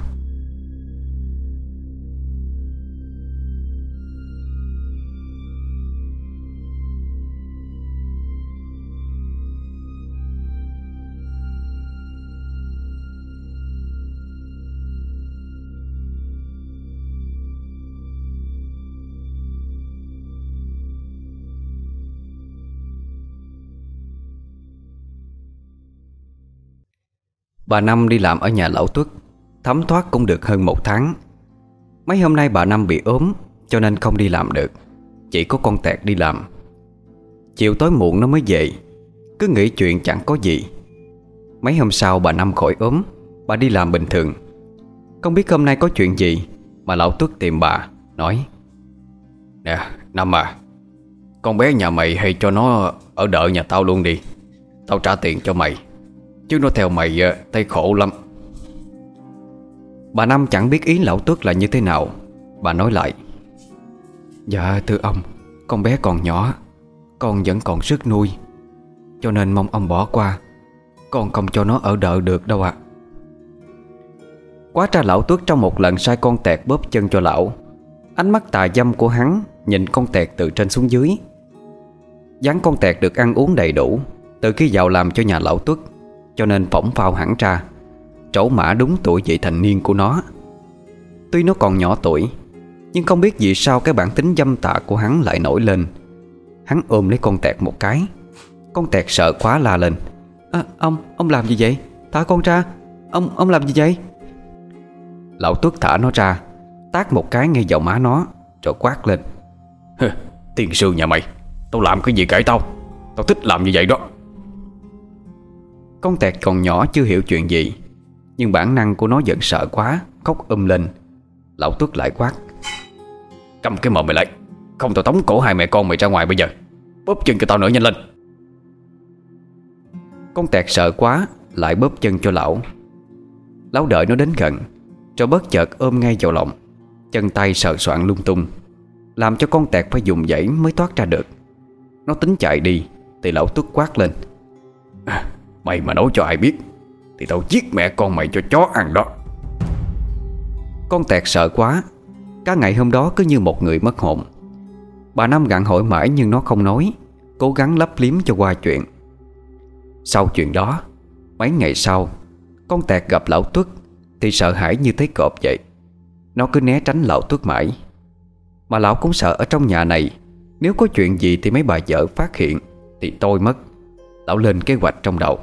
Bà Năm đi làm ở nhà lão Tuất, thấm thoát cũng được hơn một tháng. Mấy hôm nay bà Năm bị ốm cho nên không đi làm được, chỉ có con Tẹt đi làm. Chiều tối muộn nó mới về, cứ nghĩ chuyện chẳng có gì. Mấy hôm sau bà Năm khỏi ốm, bà đi làm bình thường. Không biết hôm nay có chuyện gì mà lão Tuất tìm bà, nói: Nè Năm à, con bé nhà mày hay cho nó ở đợi nhà tao luôn đi. Tao trả tiền cho mày, chứ nó theo mày thấy khổ lắm. Bà Năm chẳng biết ý lão Tuất là như thế nào. Bà nói lại: Dạ thưa ông, con bé còn nhỏ, con vẫn còn sức nuôi, cho nên mong ông bỏ qua. Con không cho nó ở đợi được đâu ạ. Quá ra lão Tuất trong một lần sai con Tẹt bóp chân cho lão. Ánh mắt tà dâm của hắn nhìn con Tẹt từ trên xuống dưới. Dáng con Tẹt được ăn uống đầy đủ từ khi vào làm cho nhà lão Tuất, cho nên phỏng phao hẳn ra, trổ mã đúng tuổi vị thành niên của nó. Tuy nó còn nhỏ tuổi, nhưng không biết vì sao cái bản tính dâm tà của hắn lại nổi lên. Hắn ôm lấy con Tẹt một cái. Con Tẹt sợ quá la lên: à, Ông, ông làm gì vậy? Thả con ra. Ông, ông làm gì vậy? Lão Tuất thả nó ra, tát một cái ngay vào má nó, rồi quát lên: Tiên sư nhà mày, tao làm cái gì kệ tao. Tao thích làm như vậy đó. Con Tẹt còn nhỏ chưa hiểu chuyện gì, nhưng bản năng của nó giận sợ quá, khóc um lên. Lão Tuất lại quát: Cầm cái mồm mày lại, không tao tống cổ hai mẹ con mày ra ngoài bây giờ. Bóp chân cho tao nữa, nhanh lên. Con Tẹt sợ quá, lại bóp chân cho lão. Lão đợi nó đến gần, rồi bất chợt ôm ngay vào lòng, chân tay sờ soạng lung tung, làm cho con Tẹt phải dùng dãy mới thoát ra được. Nó tính chạy đi thì lão Tuất quát lên: à, Mày mà nói cho ai biết thì tao giết mẹ con mày cho chó ăn đó. Con Tẹt sợ quá, cả ngày hôm đó cứ như một người mất hồn. Bà Năm gặng hỏi mãi nhưng nó không nói, cố gắng lấp liếm cho qua chuyện. Sau chuyện đó, mấy ngày sau, con Tẹt gặp lão Tuất thì sợ hãi như thấy cọp vậy. Nó cứ né tránh lão Tuất mãi. Mà lão cũng sợ ở trong nhà này, nếu có chuyện gì thì mấy bà vợ phát hiện thì tôi mất. Lão lên kế hoạch trong đầu.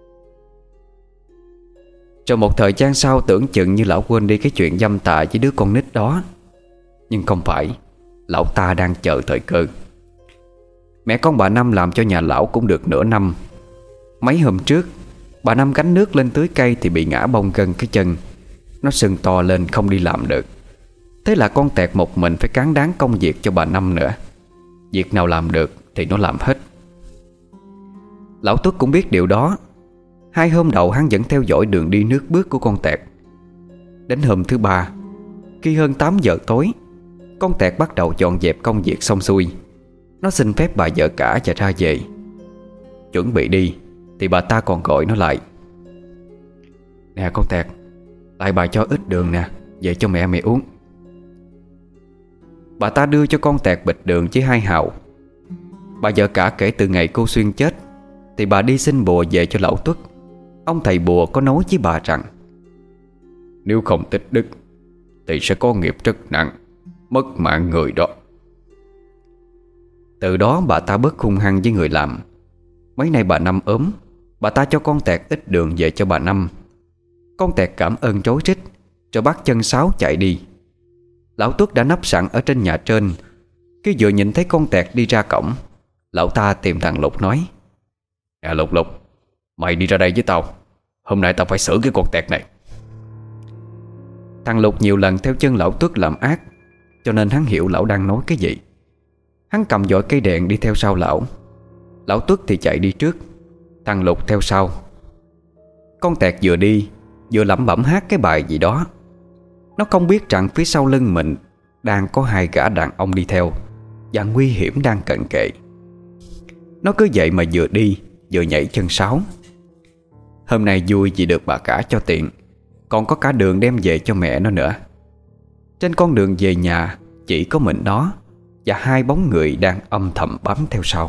Rồi một thời gian sau, tưởng chừng như lão quên đi cái chuyện dâm tà với đứa con nít đó. Nhưng không phải, lão ta đang chờ thời cơ. Mẹ con bà Năm làm cho nhà lão cũng được nửa năm. Mấy hôm trước bà Năm gánh nước lên tưới cây thì bị ngã bong gân cái chân. Nó sưng to lên không đi làm được. Thế là con Tẹt một mình phải cán đáng công việc cho bà Năm nữa. Việc nào làm được thì nó làm hết. Lão Tuất cũng biết điều đó. Hai hôm đầu hắn vẫn theo dõi đường đi nước bước của con Tẹt. Đến hôm thứ ba, khi hơn tám giờ tối, con Tẹt bắt đầu dọn dẹp công việc xong xuôi, nó xin phép bà vợ cả và ra về. Chuẩn bị đi thì bà ta còn gọi nó lại. Nè con Tẹt, tại bà cho ít đường nè, về cho mẹ mày uống. Bà ta đưa cho con Tẹt bịch đường với hai hào. Bà vợ cả kể từ ngày cô Xuyên chết thì bà đi xin bùa về cho lão Tuất. Ông thầy bùa có nói với bà rằng nếu không tích đức thì sẽ có nghiệp rất nặng, mất mạng người đó. Từ đó bà ta bớt hung hăng với người làm. Mấy nay bà Năm ốm, bà ta cho con Tẹt ít đường về cho bà Năm. Con Tẹt cảm ơn rối rít, rồi bắt chân sáo chạy đi. Lão Tuất đã nấp sẵn ở trên nhà trên. Khi vừa nhìn thấy con Tẹt đi ra cổng, lão ta tìm thằng Lục nói: Nè Lục Lục, mày đi ra đây với tao. Hôm nay tao phải xử cái con Tẹt này. Thằng Lục nhiều lần theo chân lão Tuất làm ác, cho nên hắn hiểu lão đang nói cái gì. Hắn cầm dội cây đèn đi theo sau lão. Lão Tuất thì chạy đi trước, thằng Lục theo sau. Con Tẹt vừa đi vừa lẩm bẩm hát cái bài gì đó. Nó không biết rằng phía sau lưng mình đang có hai gã đàn ông đi theo, và nguy hiểm đang cận kề. Nó cứ vậy mà vừa đi vừa nhảy chân sáo. Hôm nay vui vì được bà cả cho tiền, còn có cả đường đem về cho mẹ nó nữa. Trên con đường về nhà chỉ có mình nó và hai bóng người đang âm thầm bám theo sau.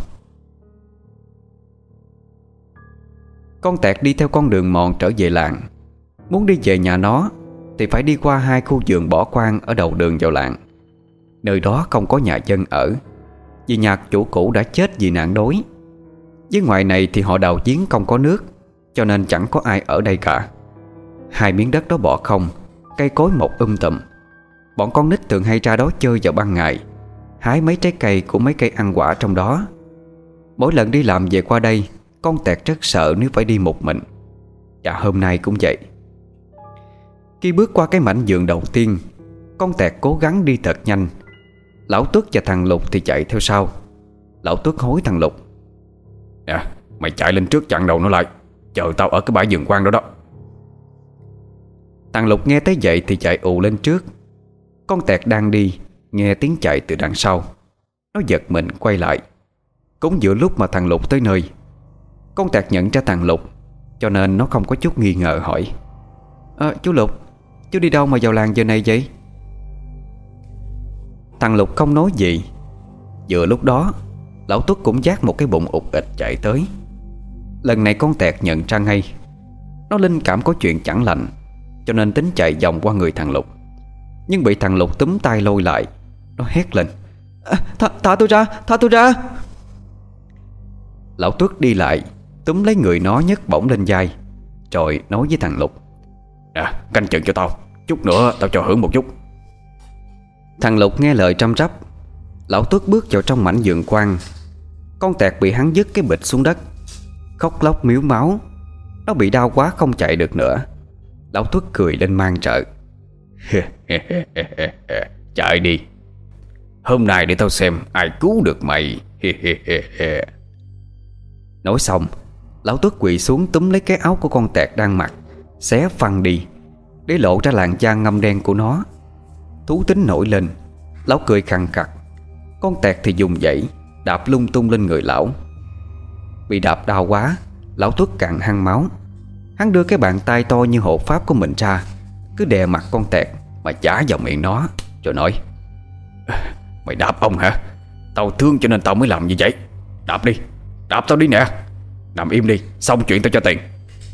Con Tẹt đi theo con đường mòn trở về làng. Muốn đi về nhà nó thì phải đi qua hai khu vườn bỏ hoang ở đầu đường vào làng. Nơi đó không có nhà dân ở, vì nhà chủ cũ đã chết vì nạn đói. Với ngoài này thì họ đào giếng không có nước, cho nên chẳng có ai ở đây cả. Hai miếng đất đó bỏ không, cây cối mọc um tùm. Bọn con nít thường hay ra đó chơi vào ban ngày, hái mấy trái cây của mấy cây ăn quả trong đó. Mỗi lần đi làm về qua đây, con Tẹt rất sợ nếu phải đi một mình. Và hôm nay cũng vậy. Khi bước qua cái mảnh vườn đầu tiên, con Tẹt cố gắng đi thật nhanh. Lão Tuất và thằng Lục thì chạy theo sau. Lão Tuất hối thằng Lục: Nè, mày chạy lên trước chặn đầu nó lại, chờ tao ở cái bãi vườn hoang đó đó. Thằng Lục nghe tới vậy thì chạy ù lên trước. Con Tẹt đang đi, nghe tiếng chạy từ đằng sau. Nó giật mình quay lại. Cũng giữa lúc mà thằng Lục tới nơi. Con Tẹt nhận ra thằng Lục, cho nên nó không có chút nghi ngờ hỏi: à, Chú Lục, chú đi đâu mà vào làng giờ này vậy? Thằng Lục không nói gì. Vừa lúc đó, lão Tuất cũng vác một cái bụng ụt ịch chạy tới. Lần này con Tẹt nhận ra ngay. Nó linh cảm có chuyện chẳng lành, cho nên tính chạy vòng qua người thằng Lục. Nhưng bị thằng Lục túm tay lôi lại. Nó hét lên: à, Thả, thả tôi ra, thả tôi ra. Lão Tuất đi lại, túm lấy người nó nhấc bổng lên vai, rồi nói với thằng Lục: Nè, canh chừng cho tao, chút nữa tao cho hưởng một chút. Thằng Lục nghe lời trăm rắp. Lão Tuất bước vào trong mảnh vườn hoang. Con Tẹt bị hắn dứt cái bịch xuống đất, khóc lóc miếu máu. Nó bị đau quá không chạy được nữa. Lão Tuất cười lên mang trợ: Chạy đi, hôm nay để tao xem ai cứu được mày. Nói xong, lão Tuất quỳ xuống túm lấy cái áo của con Tẹt đang mặc, xé phăng đi, để lộ ra làn da ngăm đen của nó. Thú tính nổi lên, lão cười khằng khặc. Con Tẹt thì dùng dãy đạp lung tung lên người lão. Bị đạp đau quá, lão Tuất càng hăng máu. Hắn đưa cái bàn tay to như hộ pháp của mình ra, cứ đè mặt con Tẹt mà chả vào miệng nó, rồi nói: Mày đạp ông hả? Tao thương cho nên tao mới làm như vậy. Đạp đi, đạp tao đi nè. Nằm im đi, xong chuyện tao cho tiền.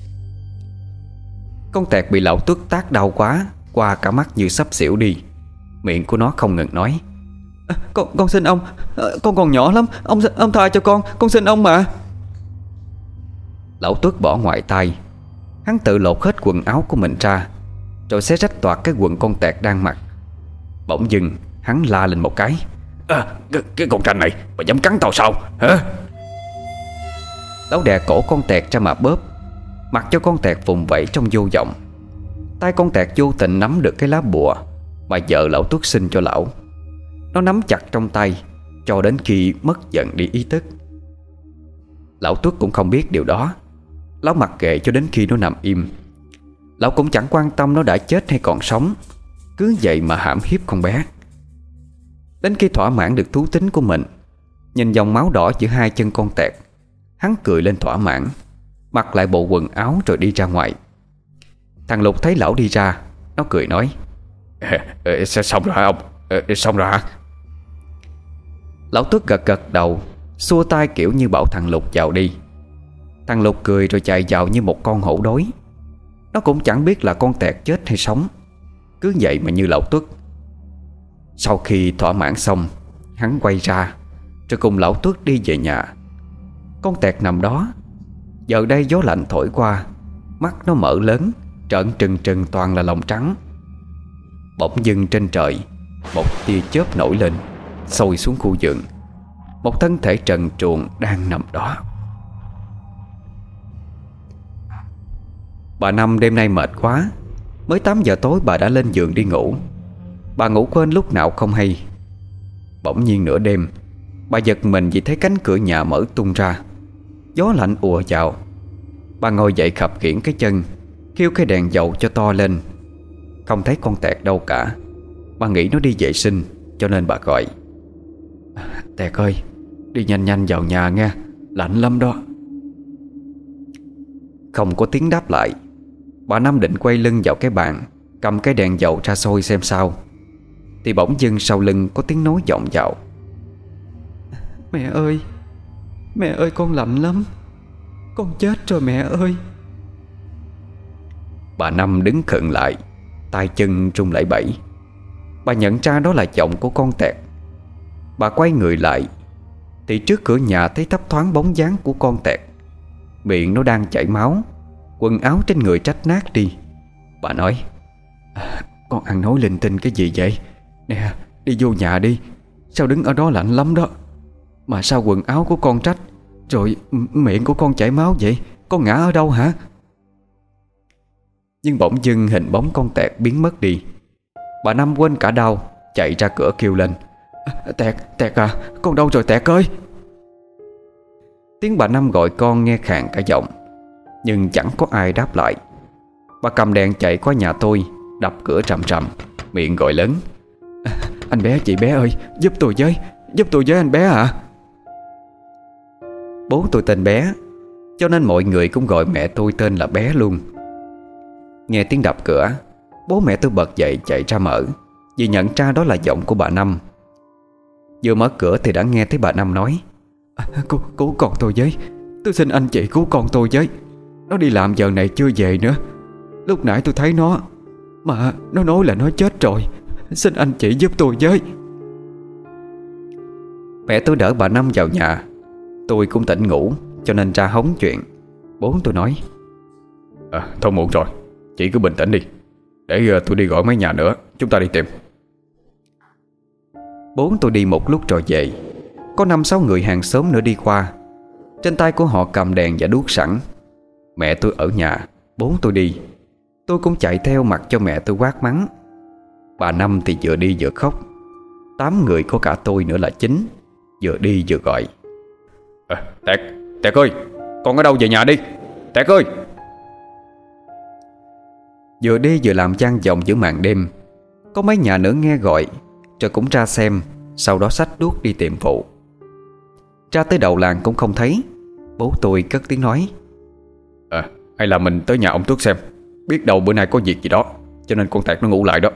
Con Tẹt bị lão Tuất tát đau quá, qua cả mắt như sắp xỉu đi. Miệng của nó không ngừng nói: à, Con con xin ông, à, con còn nhỏ lắm, Ông ông tha cho con, con xin ông mà. Lão Tuất bỏ ngoại tay. Hắn tự lột hết quần áo của mình ra, rồi xé rách toạc cái quần con Tẹt đang mặc. Bỗng dưng hắn la lên một cái: à, cái, cái con tranh này mà dám cắn tao sao hả? Lão đè cổ con tẹt ra mà bóp, mặc cho con tẹt vùng vẫy trong vô vọng. Tay con tẹt vô tình nắm được cái lá bùa mà vợ lão Tuất xin cho lão. Nó nắm chặt trong tay cho đến khi mất dần đi ý thức. Lão Tuất cũng không biết điều đó. Lão mặc kệ cho đến khi nó nằm im. Lão cũng chẳng quan tâm nó đã chết hay còn sống, cứ vậy mà hãm hiếp con bé. Đến khi thỏa mãn được thú tính của mình, nhìn dòng máu đỏ giữa hai chân con tẹt, hắn cười lên thỏa mãn, mặc lại bộ quần áo rồi đi ra ngoài. Thằng Lục thấy lão đi ra, nó cười nói: Ê, xong rồi hả ông? Ê, xong rồi hả? Lão Tuất gật gật đầu, xua tay kiểu như bảo thằng Lục vào đi. Thằng Lục cười rồi chạy vào như một con hổ đói. Nó cũng chẳng biết là con tẹt chết hay sống, cứ vậy mà như lão Tuất. Sau khi thỏa mãn xong, hắn quay ra rồi cùng lão Tuất đi về nhà. Con tẹt nằm đó. Giờ đây gió lạnh thổi qua, mắt nó mở lớn, trợn trừng trừng toàn là lòng trắng. Bỗng dưng trên trời, một tia chớp nổi lên, sôi xuống khu vườn. Một thân thể trần truồng đang nằm đó. Bà Năm đêm nay mệt quá, mới tám giờ tối bà đã lên giường đi ngủ. Bà ngủ quên lúc nào không hay. Bỗng nhiên nửa đêm, bà giật mình vì thấy cánh cửa nhà mở tung ra. Gió lạnh ùa vào. Bà ngồi dậy khập khiễng cái chân, khiêu cái đèn dầu cho to lên. Không thấy con tẹt đâu cả. Bà nghĩ nó đi vệ sinh, cho nên bà gọi: Tẹt ơi, đi nhanh nhanh vào nhà nghe, lạnh lắm đó. Không có tiếng đáp lại. Bà Năm định quay lưng vào cái bàn, cầm cái đèn dầu ra soi xem sao, thì bỗng dưng sau lưng có tiếng nói vọng vào: Mẹ ơi, mẹ ơi, con lạnh lắm, con chết rồi mẹ ơi. Bà Năm đứng khựng lại, tay chân run lẩy bẩy. Bà nhận ra đó là giọng của con tẹt. Bà quay người lại thì trước cửa nhà thấy thấp thoáng bóng dáng của con tẹt. Miệng nó đang chảy máu, quần áo trên người rách nát đi. Bà nói: à, Con ăn nói linh tinh cái gì vậy? Nè, đi vô nhà đi. Sao đứng ở đó lạnh lắm đó. Mà sao quần áo của con rách, rồi miệng của con chảy máu vậy? Con ngã ở đâu hả? Nhưng bỗng dưng hình bóng con tẹt biến mất đi. Bà Năm quên cả đau, chạy ra cửa kêu lên: à, Tẹt, Tẹt à, con đâu rồi Tẹt ơi? Tiếng bà Năm gọi con nghe khàn cả giọng, nhưng chẳng có ai đáp lại. Bà cầm đèn chạy qua nhà tôi, đập cửa rầm rầm, miệng gọi lớn: à, Anh bé, chị bé ơi, giúp tôi với, giúp tôi với anh bé à. Bố tôi tên Bé, cho nên mọi người cũng gọi mẹ tôi tên là Bé luôn. Nghe tiếng đập cửa, bố mẹ tôi bật dậy chạy ra mở, vì nhận ra đó là giọng của bà Năm. Vừa mở cửa thì đã nghe thấy bà Năm nói: à, cứu, cứu con tôi với, tôi xin anh chị cứu con tôi với. Nó đi làm giờ này chưa về nữa. Lúc nãy tôi thấy nó, mà nó nói là nó chết rồi. Xin anh chị giúp tôi với. Mẹ tôi đỡ bà Năm vào nhà. Tôi cũng tỉnh ngủ, cho nên ra hóng chuyện. Bố tôi nói: à, Thôi muộn rồi, chị cứ bình tĩnh đi, để uh, tôi đi gọi mấy nhà nữa, chúng ta đi tìm. Bố tôi đi một lúc rồi về. Có năm sáu người hàng xóm nữa đi qua. Trên tay của họ cầm đèn và đuốc sẵn. Mẹ tôi ở nhà, bố tôi đi. Tôi cũng chạy theo mặc cho mẹ tôi quát mắng. Bà Năm thì vừa đi vừa khóc. Tám người có cả tôi nữa là chín, vừa đi vừa gọi: à, Tẹt, Tẹt ơi, con ở đâu về nhà đi, Tẹt ơi. Vừa đi vừa làm vang vọng giữa màn đêm. Có mấy nhà nữa nghe gọi, rồi cũng ra xem. Sau đó xách đuốc đi tìm phụ. Ra tới đầu làng cũng không thấy. Bố tôi cất tiếng nói: À, hay là mình tới nhà ông Tuất xem, biết đâu bữa nay có việc gì đó, cho nên con Tẹt nó ngủ lại đó.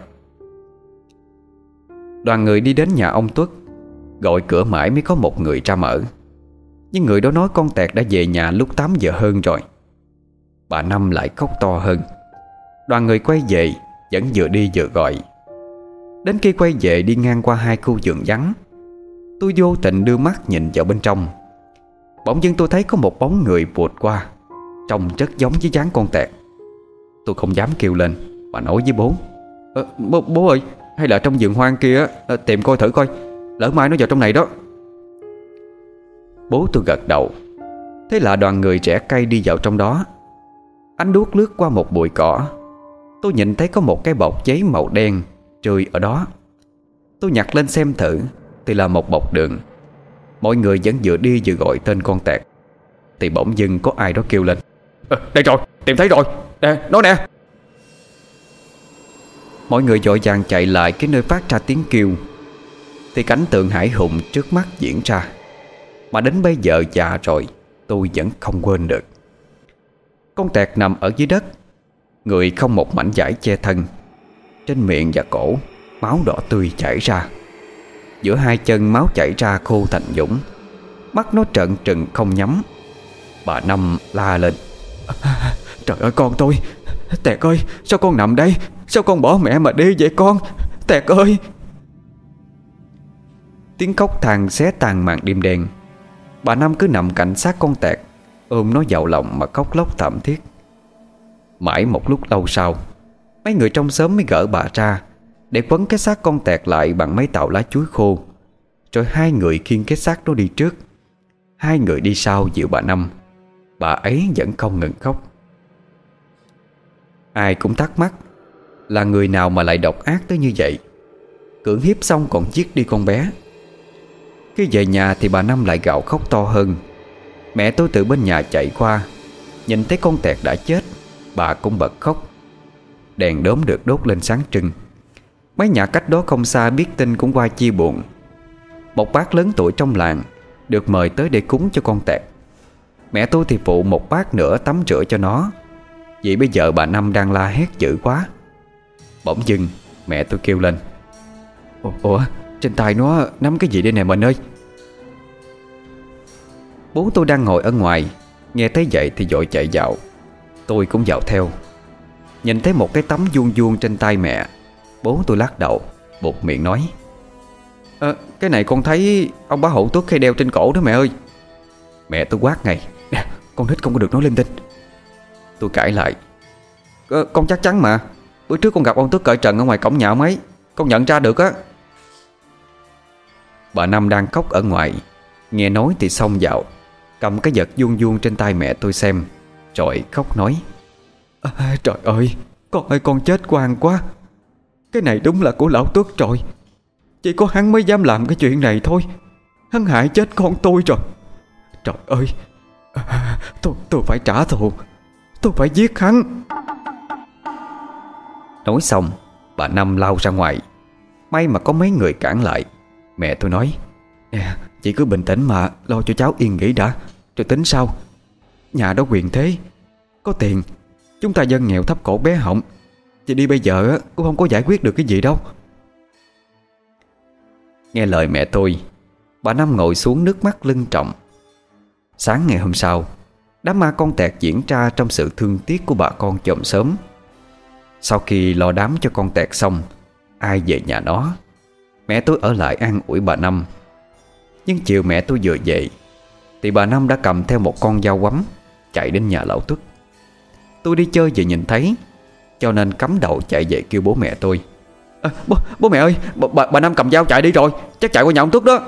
Đoàn người đi đến nhà ông Tuất. Gọi cửa mãi mới có một người ra mở. Nhưng người đó nói con Tẹt đã về nhà lúc tám giờ hơn rồi. Bà Năm lại khóc to hơn. Đoàn người quay về, vẫn vừa đi vừa gọi. Đến khi quay về đi ngang qua hai khu vườn vắng, tôi vô tình đưa mắt nhìn vào bên trong. Bỗng dưng tôi thấy có một bóng người vụt qua, trông rất giống với dáng con Tẹt. Tôi không dám kêu lên, mà nói với bố: ờ, bố, bố ơi, hay là trong vườn hoang kia à, tìm coi thử coi, Lỡ mai nó vào trong này đó. Bố tôi gật đầu. Thế là đoàn người rẽ cây đi vào trong đó. Ánh đuốc lướt qua một bụi cỏ. Tôi nhìn thấy có một cái bọc giấy màu đen rơi ở đó. Tôi nhặt lên xem thử thì là một bọc đường. Mọi người vẫn vừa đi vừa gọi tên con tẹt thì bỗng dưng có ai đó kêu lên: à, đây rồi, tìm thấy rồi, nè, nó nè. Mọi người vội vàng chạy lại cái nơi phát ra tiếng kêu thì cảnh tượng hãi hùng trước mắt diễn ra, mà đến bây giờ già rồi tôi vẫn không quên được. Con tẹt nằm ở dưới đất, người không một mảnh vải che thân. Trên miệng và cổ máu đỏ tươi chảy ra. Giữa hai chân máu chảy ra khô thành dũng. Mắt nó trợn trừng không nhắm. Bà Năm la lên: à, trời ơi con tôi, Tẹt ơi, sao con nằm đây? Sao con bỏ mẹ mà đi vậy con? Tẹt ơi! Tiếng khóc than xé tan màn đêm đen. Bà Năm cứ nằm cạnh xác con Tẹt, ôm nó vào lòng mà khóc lóc thảm thiết. Mãi một lúc lâu sau, mấy người trong xóm mới gỡ bà ra để quấn cái xác con Tẹt lại bằng mấy tàu lá chuối khô. Rồi hai người khiêng cái xác đó đi trước, hai người đi sau dịu bà Năm. Bà ấy vẫn không ngừng khóc. Ai cũng thắc mắc là người nào mà lại độc ác tới như vậy, cưỡng hiếp xong còn giết đi con bé. Khi về nhà thì bà Năm lại gào khóc to hơn. Mẹ tôi từ bên nhà chạy qua, nhìn thấy con Tẹt đã chết, bà cũng bật khóc. Đèn đốm được đốt lên sáng trưng. Mấy nhà cách đó không xa biết tin cũng qua chia buồn. Một bác lớn tuổi trong làng được mời tới để cúng cho con Tẹt. Mẹ tôi thì phụ một bát nữa tắm rửa cho nó, vì bây giờ bà Năm đang la hét dữ quá. Bỗng dưng mẹ tôi kêu lên: Ủa, trên tay nó nắm cái gì đây nè mình ơi? Bố tôi đang ngồi ở ngoài, nghe thấy vậy thì vội chạy vào. Tôi cũng vào theo. Nhìn thấy một cái tấm vuông vuông trên tay mẹ, bố tôi lắc đầu, buột miệng nói: à, cái này con thấy ông bá Hậu Tuất hay đeo trên cổ đó mẹ ơi. Mẹ tôi quát ngay: nè, con nít không có được nói linh tinh. Tôi cãi lại: con chắc chắn mà, bữa trước con gặp ông Tuất cởi trần ở ngoài cổng nhà ông ấy, con nhận ra được á. Bà Năm đang khóc ở ngoài, nghe nói thì xông vào, cầm cái vật vuông vuông trên tay mẹ tôi xem, rồi khóc nói: à, trời ơi, con ơi con chết oan quá. Cái này đúng là của lão Tuất rồi. Chỉ có hắn mới dám làm cái chuyện này thôi. Hắn hại chết con tôi rồi. Trời ơi, à, tôi, tôi phải trả thù. Tôi phải giết hắn. Nói xong, bà Năm lao ra ngoài. May mà có mấy người cản lại. Mẹ tôi nói: nè, chị cứ bình tĩnh mà lo cho cháu yên nghỉ đã, rồi tính sau. Nhà đó quyền thế, có tiền, chúng ta dân nghèo thấp cổ bé họng. Chị đi bây giờ cũng không có giải quyết được cái gì đâu. Nghe lời mẹ tôi, bà Năm ngồi xuống nước mắt lưng tròng. Sáng ngày hôm sau, đám ma con Tẹt diễn ra trong sự thương tiếc của bà con chòm xóm. Sau khi lo đám cho con Tẹt xong, ai về nhà nó. Mẹ tôi ở lại an ủi bà Năm. Nhưng chiều mẹ tôi vừa về thì bà Năm đã cầm theo một con dao quắm chạy đến nhà lão Tuất. Tôi đi chơi về nhìn thấy, cho nên cắm đầu chạy về kêu bố mẹ tôi: à, bố, bố mẹ ơi, bà, bà, bà Năm cầm dao chạy đi rồi, chắc chạy qua nhà ông Tuất đó.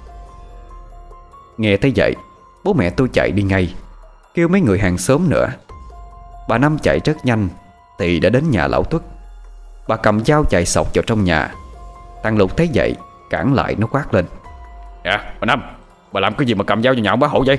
Nghe thấy vậy, bố mẹ tôi chạy đi ngay, kêu mấy người hàng xóm nữa. Bà Năm chạy rất nhanh thì đã đến nhà lão Tuất. Bà cầm dao chạy sộc vào trong nhà. Thằng Lục thấy vậy cản lại, nó quát lên: dạ, bà Năm, bà làm cái gì mà cầm dao vào nhà ông bá Hộ vậy?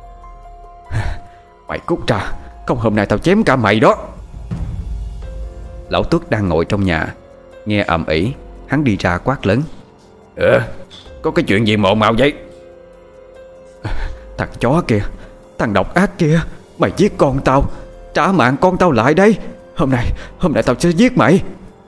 Mày cút ra, không hôm nay tao chém cả mày đó. Lão Tuất đang ngồi trong nhà, nghe ầm ĩ, hắn đi ra quát lớn: Ờ, có cái chuyện gì mà ồn ào vậy? Thằng chó kìa, thằng độc ác kia, mày giết con tao, trả mạng con tao lại đây. Hôm nay, hôm nay tao sẽ giết mày.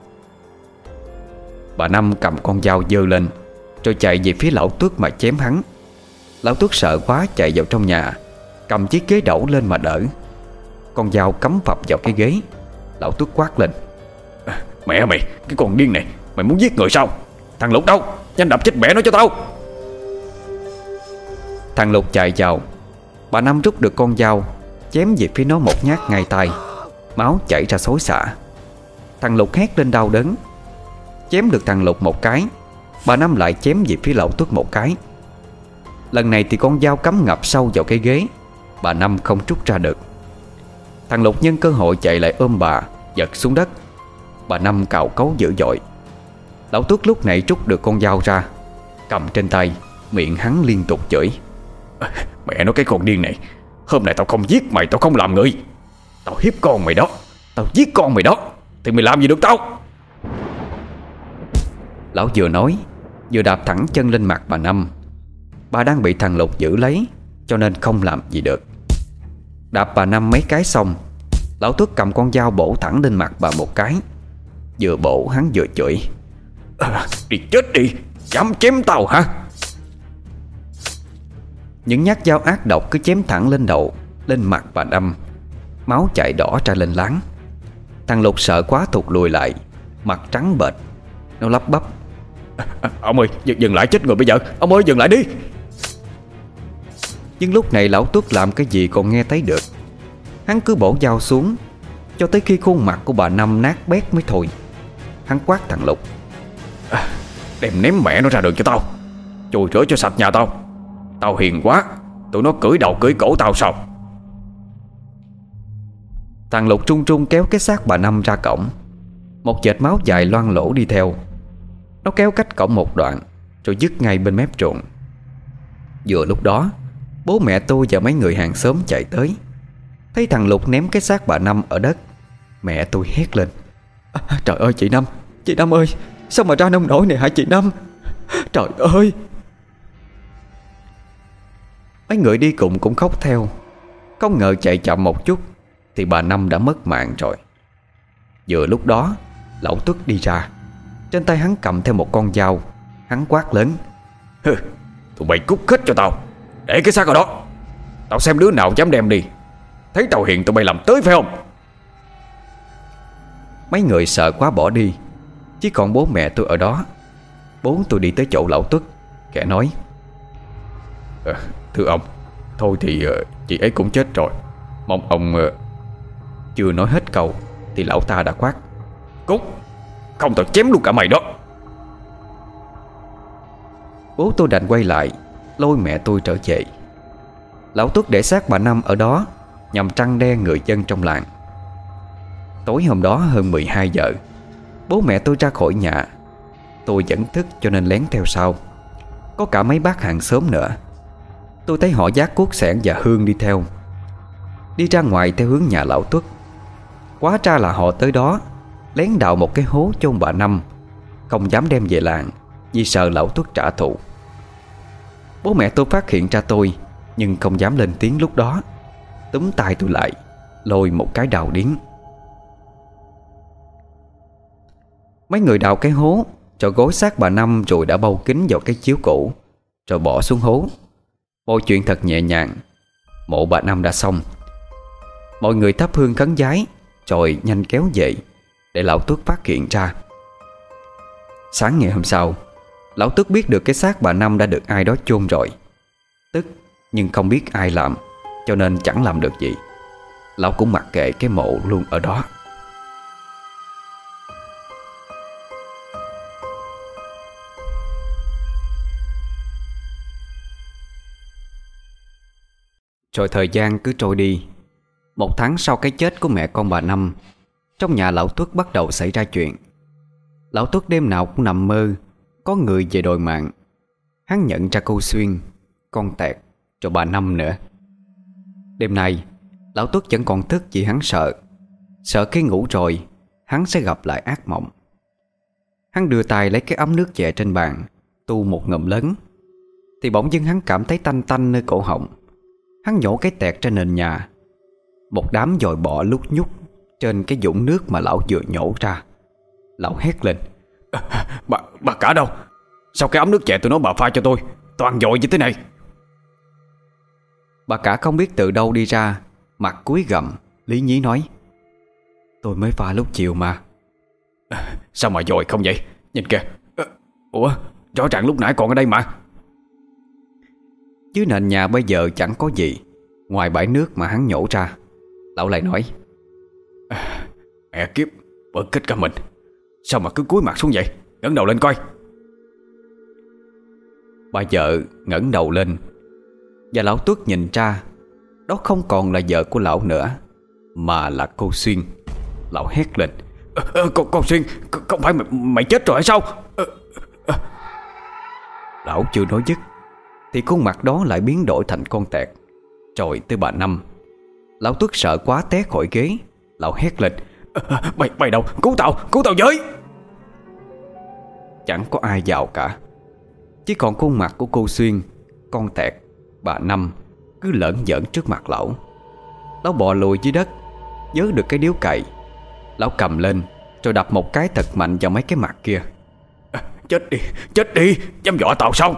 Bà Năm cầm con dao giơ lên, rồi chạy về phía lão Tuất mà chém hắn. Lão Tuất sợ quá chạy vào trong nhà, cầm chiếc ghế đẩu lên mà đỡ. Con dao cắm phập vào cái ghế. Lão Tuất quát lên: à, mẹ mày, cái con điên này, mày muốn giết người sao? Thằng Lục đâu, nhanh đập chết mẹ nó cho tao. Thằng Lục chạy vào. Bà Năm rút được con dao, chém về phía nó một nhát ngay tay. Máu chảy ra xối xả. Thằng Lục hét lên đau đớn. Chém được thằng Lục một cái Bà Năm lại chém về phía Lão Tuất một cái. Lần này thì con dao cắm ngập sâu vào cái ghế, bà Năm không trút ra được. Thằng Lục nhân cơ hội chạy lại ôm bà, giật xuống đất. Bà Năm cào cấu dữ dội. Lão Tuất lúc này trút được con dao ra, cầm trên tay, miệng hắn liên tục chửi: à, Mẹ nói cái con điên này, hôm nay tao không giết mày, tao không làm người. Tao hiếp con mày đó, tao giết con mày đó, thì mày làm gì được tao? Lão vừa nói vừa đạp thẳng chân lên mặt bà Năm. Bà đang bị thằng Lục giữ lấy, cho nên không làm gì được. Đạp bà Năm mấy cái xong, Lão Tuất cầm con dao bổ thẳng lên mặt bà một cái. Vừa bổ hắn vừa chửi: à, Đi chết đi, dám chém tao hả? Những nhát dao ác độc cứ chém thẳng lên đầu, lên mặt bà Năm. Máu chảy đỏ ra lên láng. Thằng Lục sợ quá thụt lùi lại, mặt trắng bệch. Nó lắp bắp: à, à, Ông ơi, dừng, dừng lại chết người bây giờ. Ông ơi, dừng lại đi. Nhưng lúc này Lão Tuất làm cái gì còn nghe thấy được. Hắn cứ bổ dao xuống cho tới khi khuôn mặt của bà Năm nát bét mới thôi. Hắn quát thằng Lục: à, Đem ném mẹ nó ra đường cho tao, chùi rửa cho sạch nhà tao. Tao hiền quá, tụi nó cưỡi đầu cưỡi cổ tao sao? Thằng Lục trung trung kéo cái xác bà Năm ra cổng. Một vệt máu dài loang lổ đi theo. Nó kéo cách cổng một đoạn rồi dứt ngay bên mép ruộng. Vừa lúc đó, bố mẹ tôi và mấy người hàng xóm chạy tới. Thấy thằng Lục ném cái xác bà Năm ở đất, mẹ tôi hét lên: à, Trời ơi chị Năm, chị Năm ơi, sao mà ra nông nổi này hả chị Năm? Trời ơi! Mấy người đi cùng cũng khóc theo. Không ngờ chạy chậm một chút thì bà Năm đã mất mạng rồi. Vừa lúc đó, Lão Tuất đi ra. Trên tay hắn cầm theo một con dao. Hắn quát lớn: Hừ, tụi bay cút hết cho tao, để cái xác ở đó. Tao xem đứa nào dám đem đi. Thấy tao hiện tụi bay làm tới phải không? Mấy người sợ quá bỏ đi. Chỉ còn bố mẹ tôi ở đó. Bố tôi đi tới chỗ Lão Tuất, kẻ nói: à, Thưa ông, thôi thì uh, chị ấy cũng chết rồi. Mong ông... Uh... Chưa nói hết câu thì lão ta đã quát: Cút, không tao chém luôn cả mày đó. Bố tôi đành quay lại lôi mẹ tôi trở về. Lão Tuất để xác bà Năm ở đó nhằm trăn đe người dân trong làng. Tối hôm đó hơn mười hai giờ, bố mẹ tôi ra khỏi nhà. Tôi vẫn thức cho nên lén theo sau. Có cả mấy bác hàng xóm nữa. Tôi thấy họ vác cuốc xẻng và hương đi theo. Đi ra ngoài theo hướng nhà Lão Tuất. Quá ra là họ tới đó lén đào một cái hố chôn bà Năm, không dám đem về làng vì sợ Lão Tuất trả thù. Bố mẹ tôi phát hiện ra tôi nhưng không dám lên tiếng lúc đó. Túm tay tôi lại, lôi một cái đào điếng. Mấy người đào cái hố, cho gối xác bà Năm rồi đã bâu kín vào cái chiếu cũ, rồi bỏ xuống hố. Mọi chuyện thật nhẹ nhàng. Mộ bà Năm đã xong. Mọi người thắp hương khấn vái rồi nhanh kéo về để Lão Tuất phát hiện ra. Sáng ngày hôm sau, Lão Tuất biết được cái xác bà Năm đã được ai đó chôn rồi. Tức nhưng không biết ai làm, cho nên chẳng làm được gì. Lão cũng mặc kệ cái mộ luôn ở đó. Rồi thời gian cứ trôi đi. Một tháng sau cái chết của mẹ con bà Năm, trong nhà Lão Tuất bắt đầu xảy ra chuyện. Lão Tuất đêm nào cũng nằm mơ có người về đòi mạng. Hắn nhận ra cô Xuyên, con Tẹt, rồi bà Năm nữa. Đêm nay Lão Tuất vẫn còn thức vì hắn sợ. Sợ khi ngủ rồi hắn sẽ gặp lại ác mộng. Hắn đưa tay lấy cái ấm nước chè trên bàn, tu một ngụm lớn. Thì bỗng dưng hắn cảm thấy tanh tanh nơi cổ họng. Hắn nhổ cái tẹt trên nền nhà. Một đám dòi bọ lúc nhúc trên cái vũng nước mà lão vừa nhổ ra. Lão hét lên: à, Bà, bà cả đâu? Sao cái ấm nước chè tụi nó bà pha cho tôi toàn dội như thế này? Bà cả không biết từ đâu đi ra, mặt cúi gằm, lý nhí nói: Tôi mới pha lúc chiều mà. à, Sao mà dội không vậy? Nhìn kìa. à, Ủa, rõ ràng lúc nãy còn ở đây mà. Dưới nền nhà bây giờ chẳng có gì ngoài bãi nước mà hắn nhổ ra. Lão lại nói: à, Mẹ kiếp, bớt kích cả mình. Sao mà cứ cúi mặt xuống vậy? Ngẩng đầu lên coi. Bà vợ ngẩng đầu lên, và lão Tuất nhìn ra đó không còn là vợ của lão nữa, mà là cô Xuyên. Lão hét lên: ờ, ờ, con, con Xuyên, không phải mày, mày chết rồi hay sao? ờ, ờ. Lão chưa nói dứt thì khuôn mặt đó lại biến đổi thành con tẹt, rồi tới bà Năm. Lão Tuất sợ quá té khỏi ghế. Lão hét lên: ờ, Mày, mày đâu, cứu tao, cứu tao với. Chẳng có ai vào cả. Chỉ còn khuôn mặt của cô Xuyên, con tẹt, bà Năm cứ lởn giỡn trước mặt lão. Lão bò lùi dưới đất, vớ được cái điếu cày. Lão cầm lên rồi đập một cái thật mạnh vào mấy cái mặt kia. à, Chết đi, chết đi, dám dọa tao sao?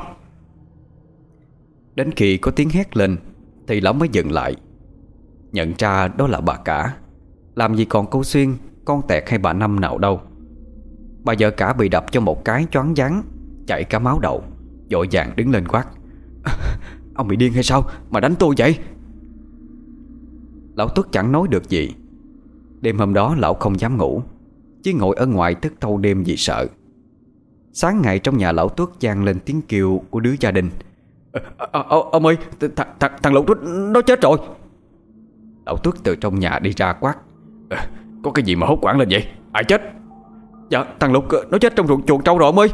Đến khi có tiếng hét lên thì lão mới dừng lại, nhận ra đó là bà cả. Làm gì còn cô Xuyên, con tẹt hay bà Năm nào đâu. Bà vợ cả bị đập cho một cái choáng váng, chảy cả máu đầu, vội vàng đứng lên quát: Ông bị điên hay sao mà đánh tôi vậy? Lão Tuất chẳng nói được gì. Đêm hôm đó lão không dám ngủ, chỉ ngồi ở ngoài thức thâu đêm vì sợ. Sáng ngày trong nhà lão Tuất vang lên tiếng kêu của đứa gia đình: à, à, à, Ông ơi, thằng, thằng, thằng Lục nó chết rồi. Lão Tuất từ trong nhà đi ra quát: à, Có cái gì mà hốt hoảng lên vậy? Ai chết? Dạ thằng Lục nó chết trong ruộng chuồng trâu rồi ông ơi.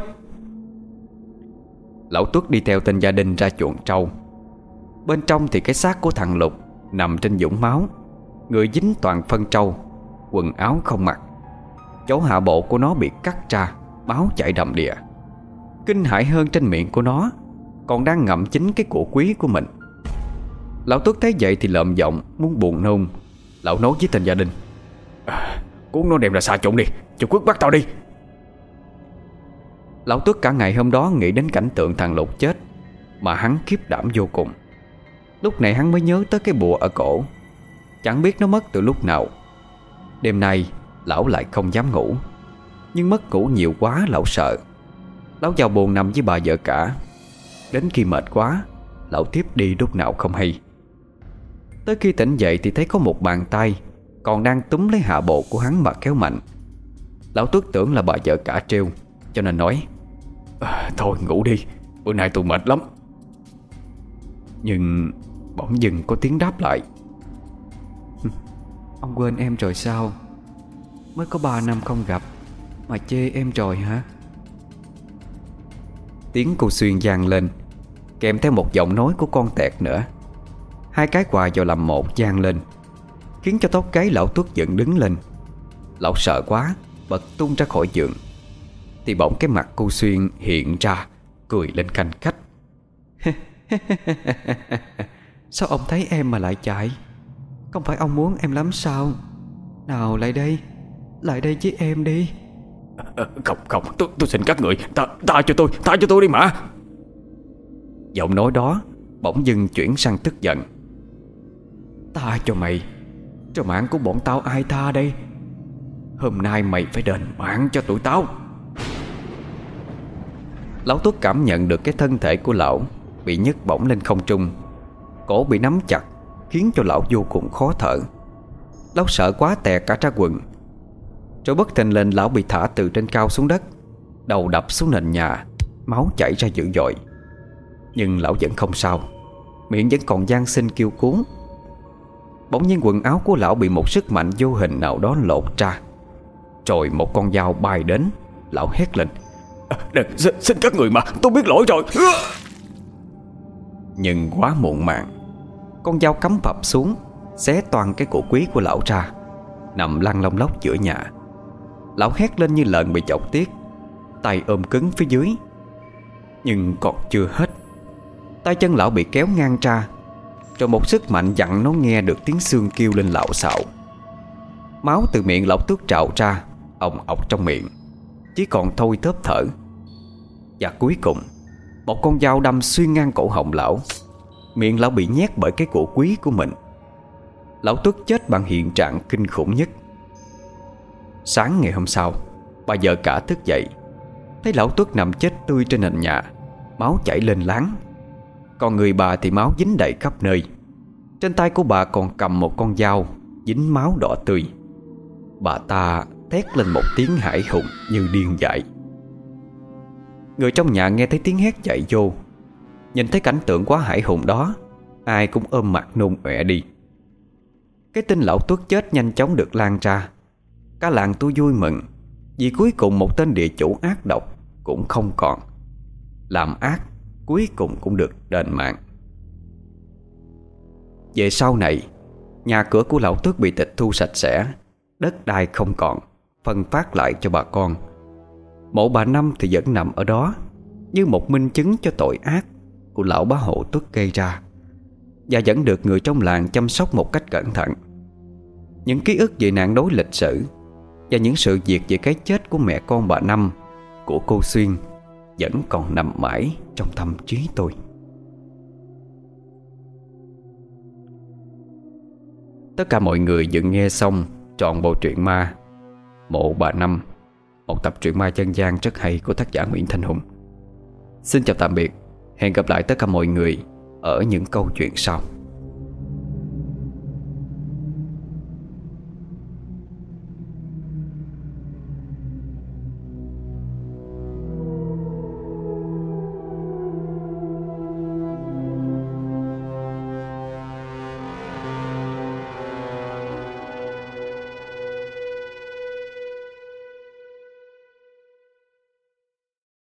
Lão Tuất đi theo tên gia đình ra chuồng trâu. Bên trong thì cái xác của thằng Lục nằm trên vũng máu, người dính toàn phân trâu, quần áo không mặc. Chỗ hạ bộ của nó bị cắt ra, máu chảy đầm đìa. Kinh hãi hơn, trên miệng của nó còn đang ngậm chính cái của quý của mình. Lão Tuất thấy vậy thì lợm giọng muốn buồn nôn. Lão nói với tên gia đình: à, Cuốn nó đem ra xà trộn đi, cho Quốc bắt tao đi. Lão Tuất cả ngày hôm đó nghĩ đến cảnh tượng thằng Lục chết mà hắn khiếp đảm vô cùng. Lúc này hắn mới nhớ tới cái bùa ở cổ, chẳng biết nó mất từ lúc nào. Đêm nay lão lại không dám ngủ, nhưng mất ngủ nhiều quá lão sợ. Lão vào buồng nằm với bà vợ cả. Đến khi mệt quá, lão tiếp đi lúc nào không hay. Tới khi tỉnh dậy thì thấy có một bàn tay còn đang túm lấy hạ bộ của hắn mà kéo mạnh. Lão Tuất tưởng là bà vợ cả trêu, cho nên nói: à, Thôi ngủ đi, bữa nay tôi mệt lắm. Nhưng bỗng dưng có tiếng đáp lại: Ông quên em rồi sao? Mới có ba năm không gặp mà chê em rồi hả? Tiếng cô Xuyên vang lên, kèm theo một giọng nói của con tẹt nữa. Hai cái quà vào làm một vang lên, khiến cho tóc gáy lão Tuất dựng đứng lên. Lão sợ quá, bật tung ra khỏi giường. Thì bỗng cái mặt cô Xuyên hiện ra, cười lên khanh khách: Sao ông thấy em mà lại chạy? Không phải ông muốn em lắm sao? Nào lại đây, lại đây với em đi. à, Không không, tôi, tôi xin các người tha, tha cho tôi, tha cho tôi đi mà. Giọng nói đó bỗng dưng chuyển sang tức giận: Tha cho mày? Cho mạng của bọn tao ai tha đây? Hôm nay mày phải đền mạng cho tụi tao. Lão Tuất cảm nhận được cái thân thể của lão bị nhấc bổng lên không trung, cổ bị nắm chặt, khiến cho lão vô cùng khó thở. Lão sợ quá tè cả ra quần. Rồi bất thình lình lão bị thả từ trên cao xuống đất, đầu đập xuống nền nhà, máu chảy ra dữ dội. Nhưng lão vẫn không sao, miệng vẫn còn van xin kêu cứu. Bỗng nhiên quần áo của lão bị một sức mạnh vô hình nào đó lột ra, rồi một con dao bay đến. Lão hét lên: à, đừng, xin, xin các người mà, tôi biết lỗi rồi. Nhưng quá muộn màng. Con dao cắm phập xuống, xé toang cái cổ quý của lão ra, nằm lăn lông lóc giữa nhà. Lão hét lên như lợn bị chọc tiết, tay ôm cứng phía dưới. Nhưng còn chưa hết. Tay chân lão bị kéo ngang ra, rồi một sức mạnh dặn nó nghe được tiếng xương kêu lên lạo xạo. Máu từ miệng lão Tuất trào ra, ồng ọc trong miệng, chỉ còn thôi thớp thở. Và cuối cùng, một con dao đâm xuyên ngang cổ họng lão. Miệng lão bị nhét bởi cái cổ quý của mình. Lão Tuất chết bằng hiện trạng kinh khủng nhất. Sáng ngày hôm sau, bà vợ cả thức dậy, thấy lão Tuất nằm chết tươi trên nền nhà, máu chảy lên láng. Còn người bà thì máu dính đầy khắp nơi. Trên tay của bà còn cầm một con dao dính máu đỏ tươi. Bà ta thét lên một tiếng hãi hùng như điên dại. Người trong nhà nghe thấy tiếng hét chạy vô Nhìn thấy cảnh tượng quá hãi hùng đó, ai cũng ôm mặt nôn ọe đi. Cái tin lão Tuất chết nhanh chóng được lan ra. Cả làng tôi vui mừng, vì cuối cùng một tên địa chủ ác độc cũng không còn. Làm ác cuối cùng cũng được đền mạng. Về sau này, nhà cửa của lão Tuất bị tịch thu sạch sẽ, đất đai không còn, phân phát lại cho bà con. Mộ bà Năm thì vẫn nằm ở đó, như một minh chứng cho tội ác của lão bá hộ Tuất gây ra, và vẫn được người trong làng chăm sóc một cách cẩn thận. Những ký ức về nạn đối lịch sử và những sự việc về cái chết của mẹ con bà Năm, của cô Xuyên vẫn còn nằm mãi trong tâm trí tôi. Tất cả mọi người vừa nghe xong trọn bộ truyện ma Mộ Bà Năm, một tập truyện ma dân gian rất hay của tác giả Nguyễn Thanh Hùng. Xin chào tạm biệt, hẹn gặp lại tất cả mọi người ở những câu chuyện sau.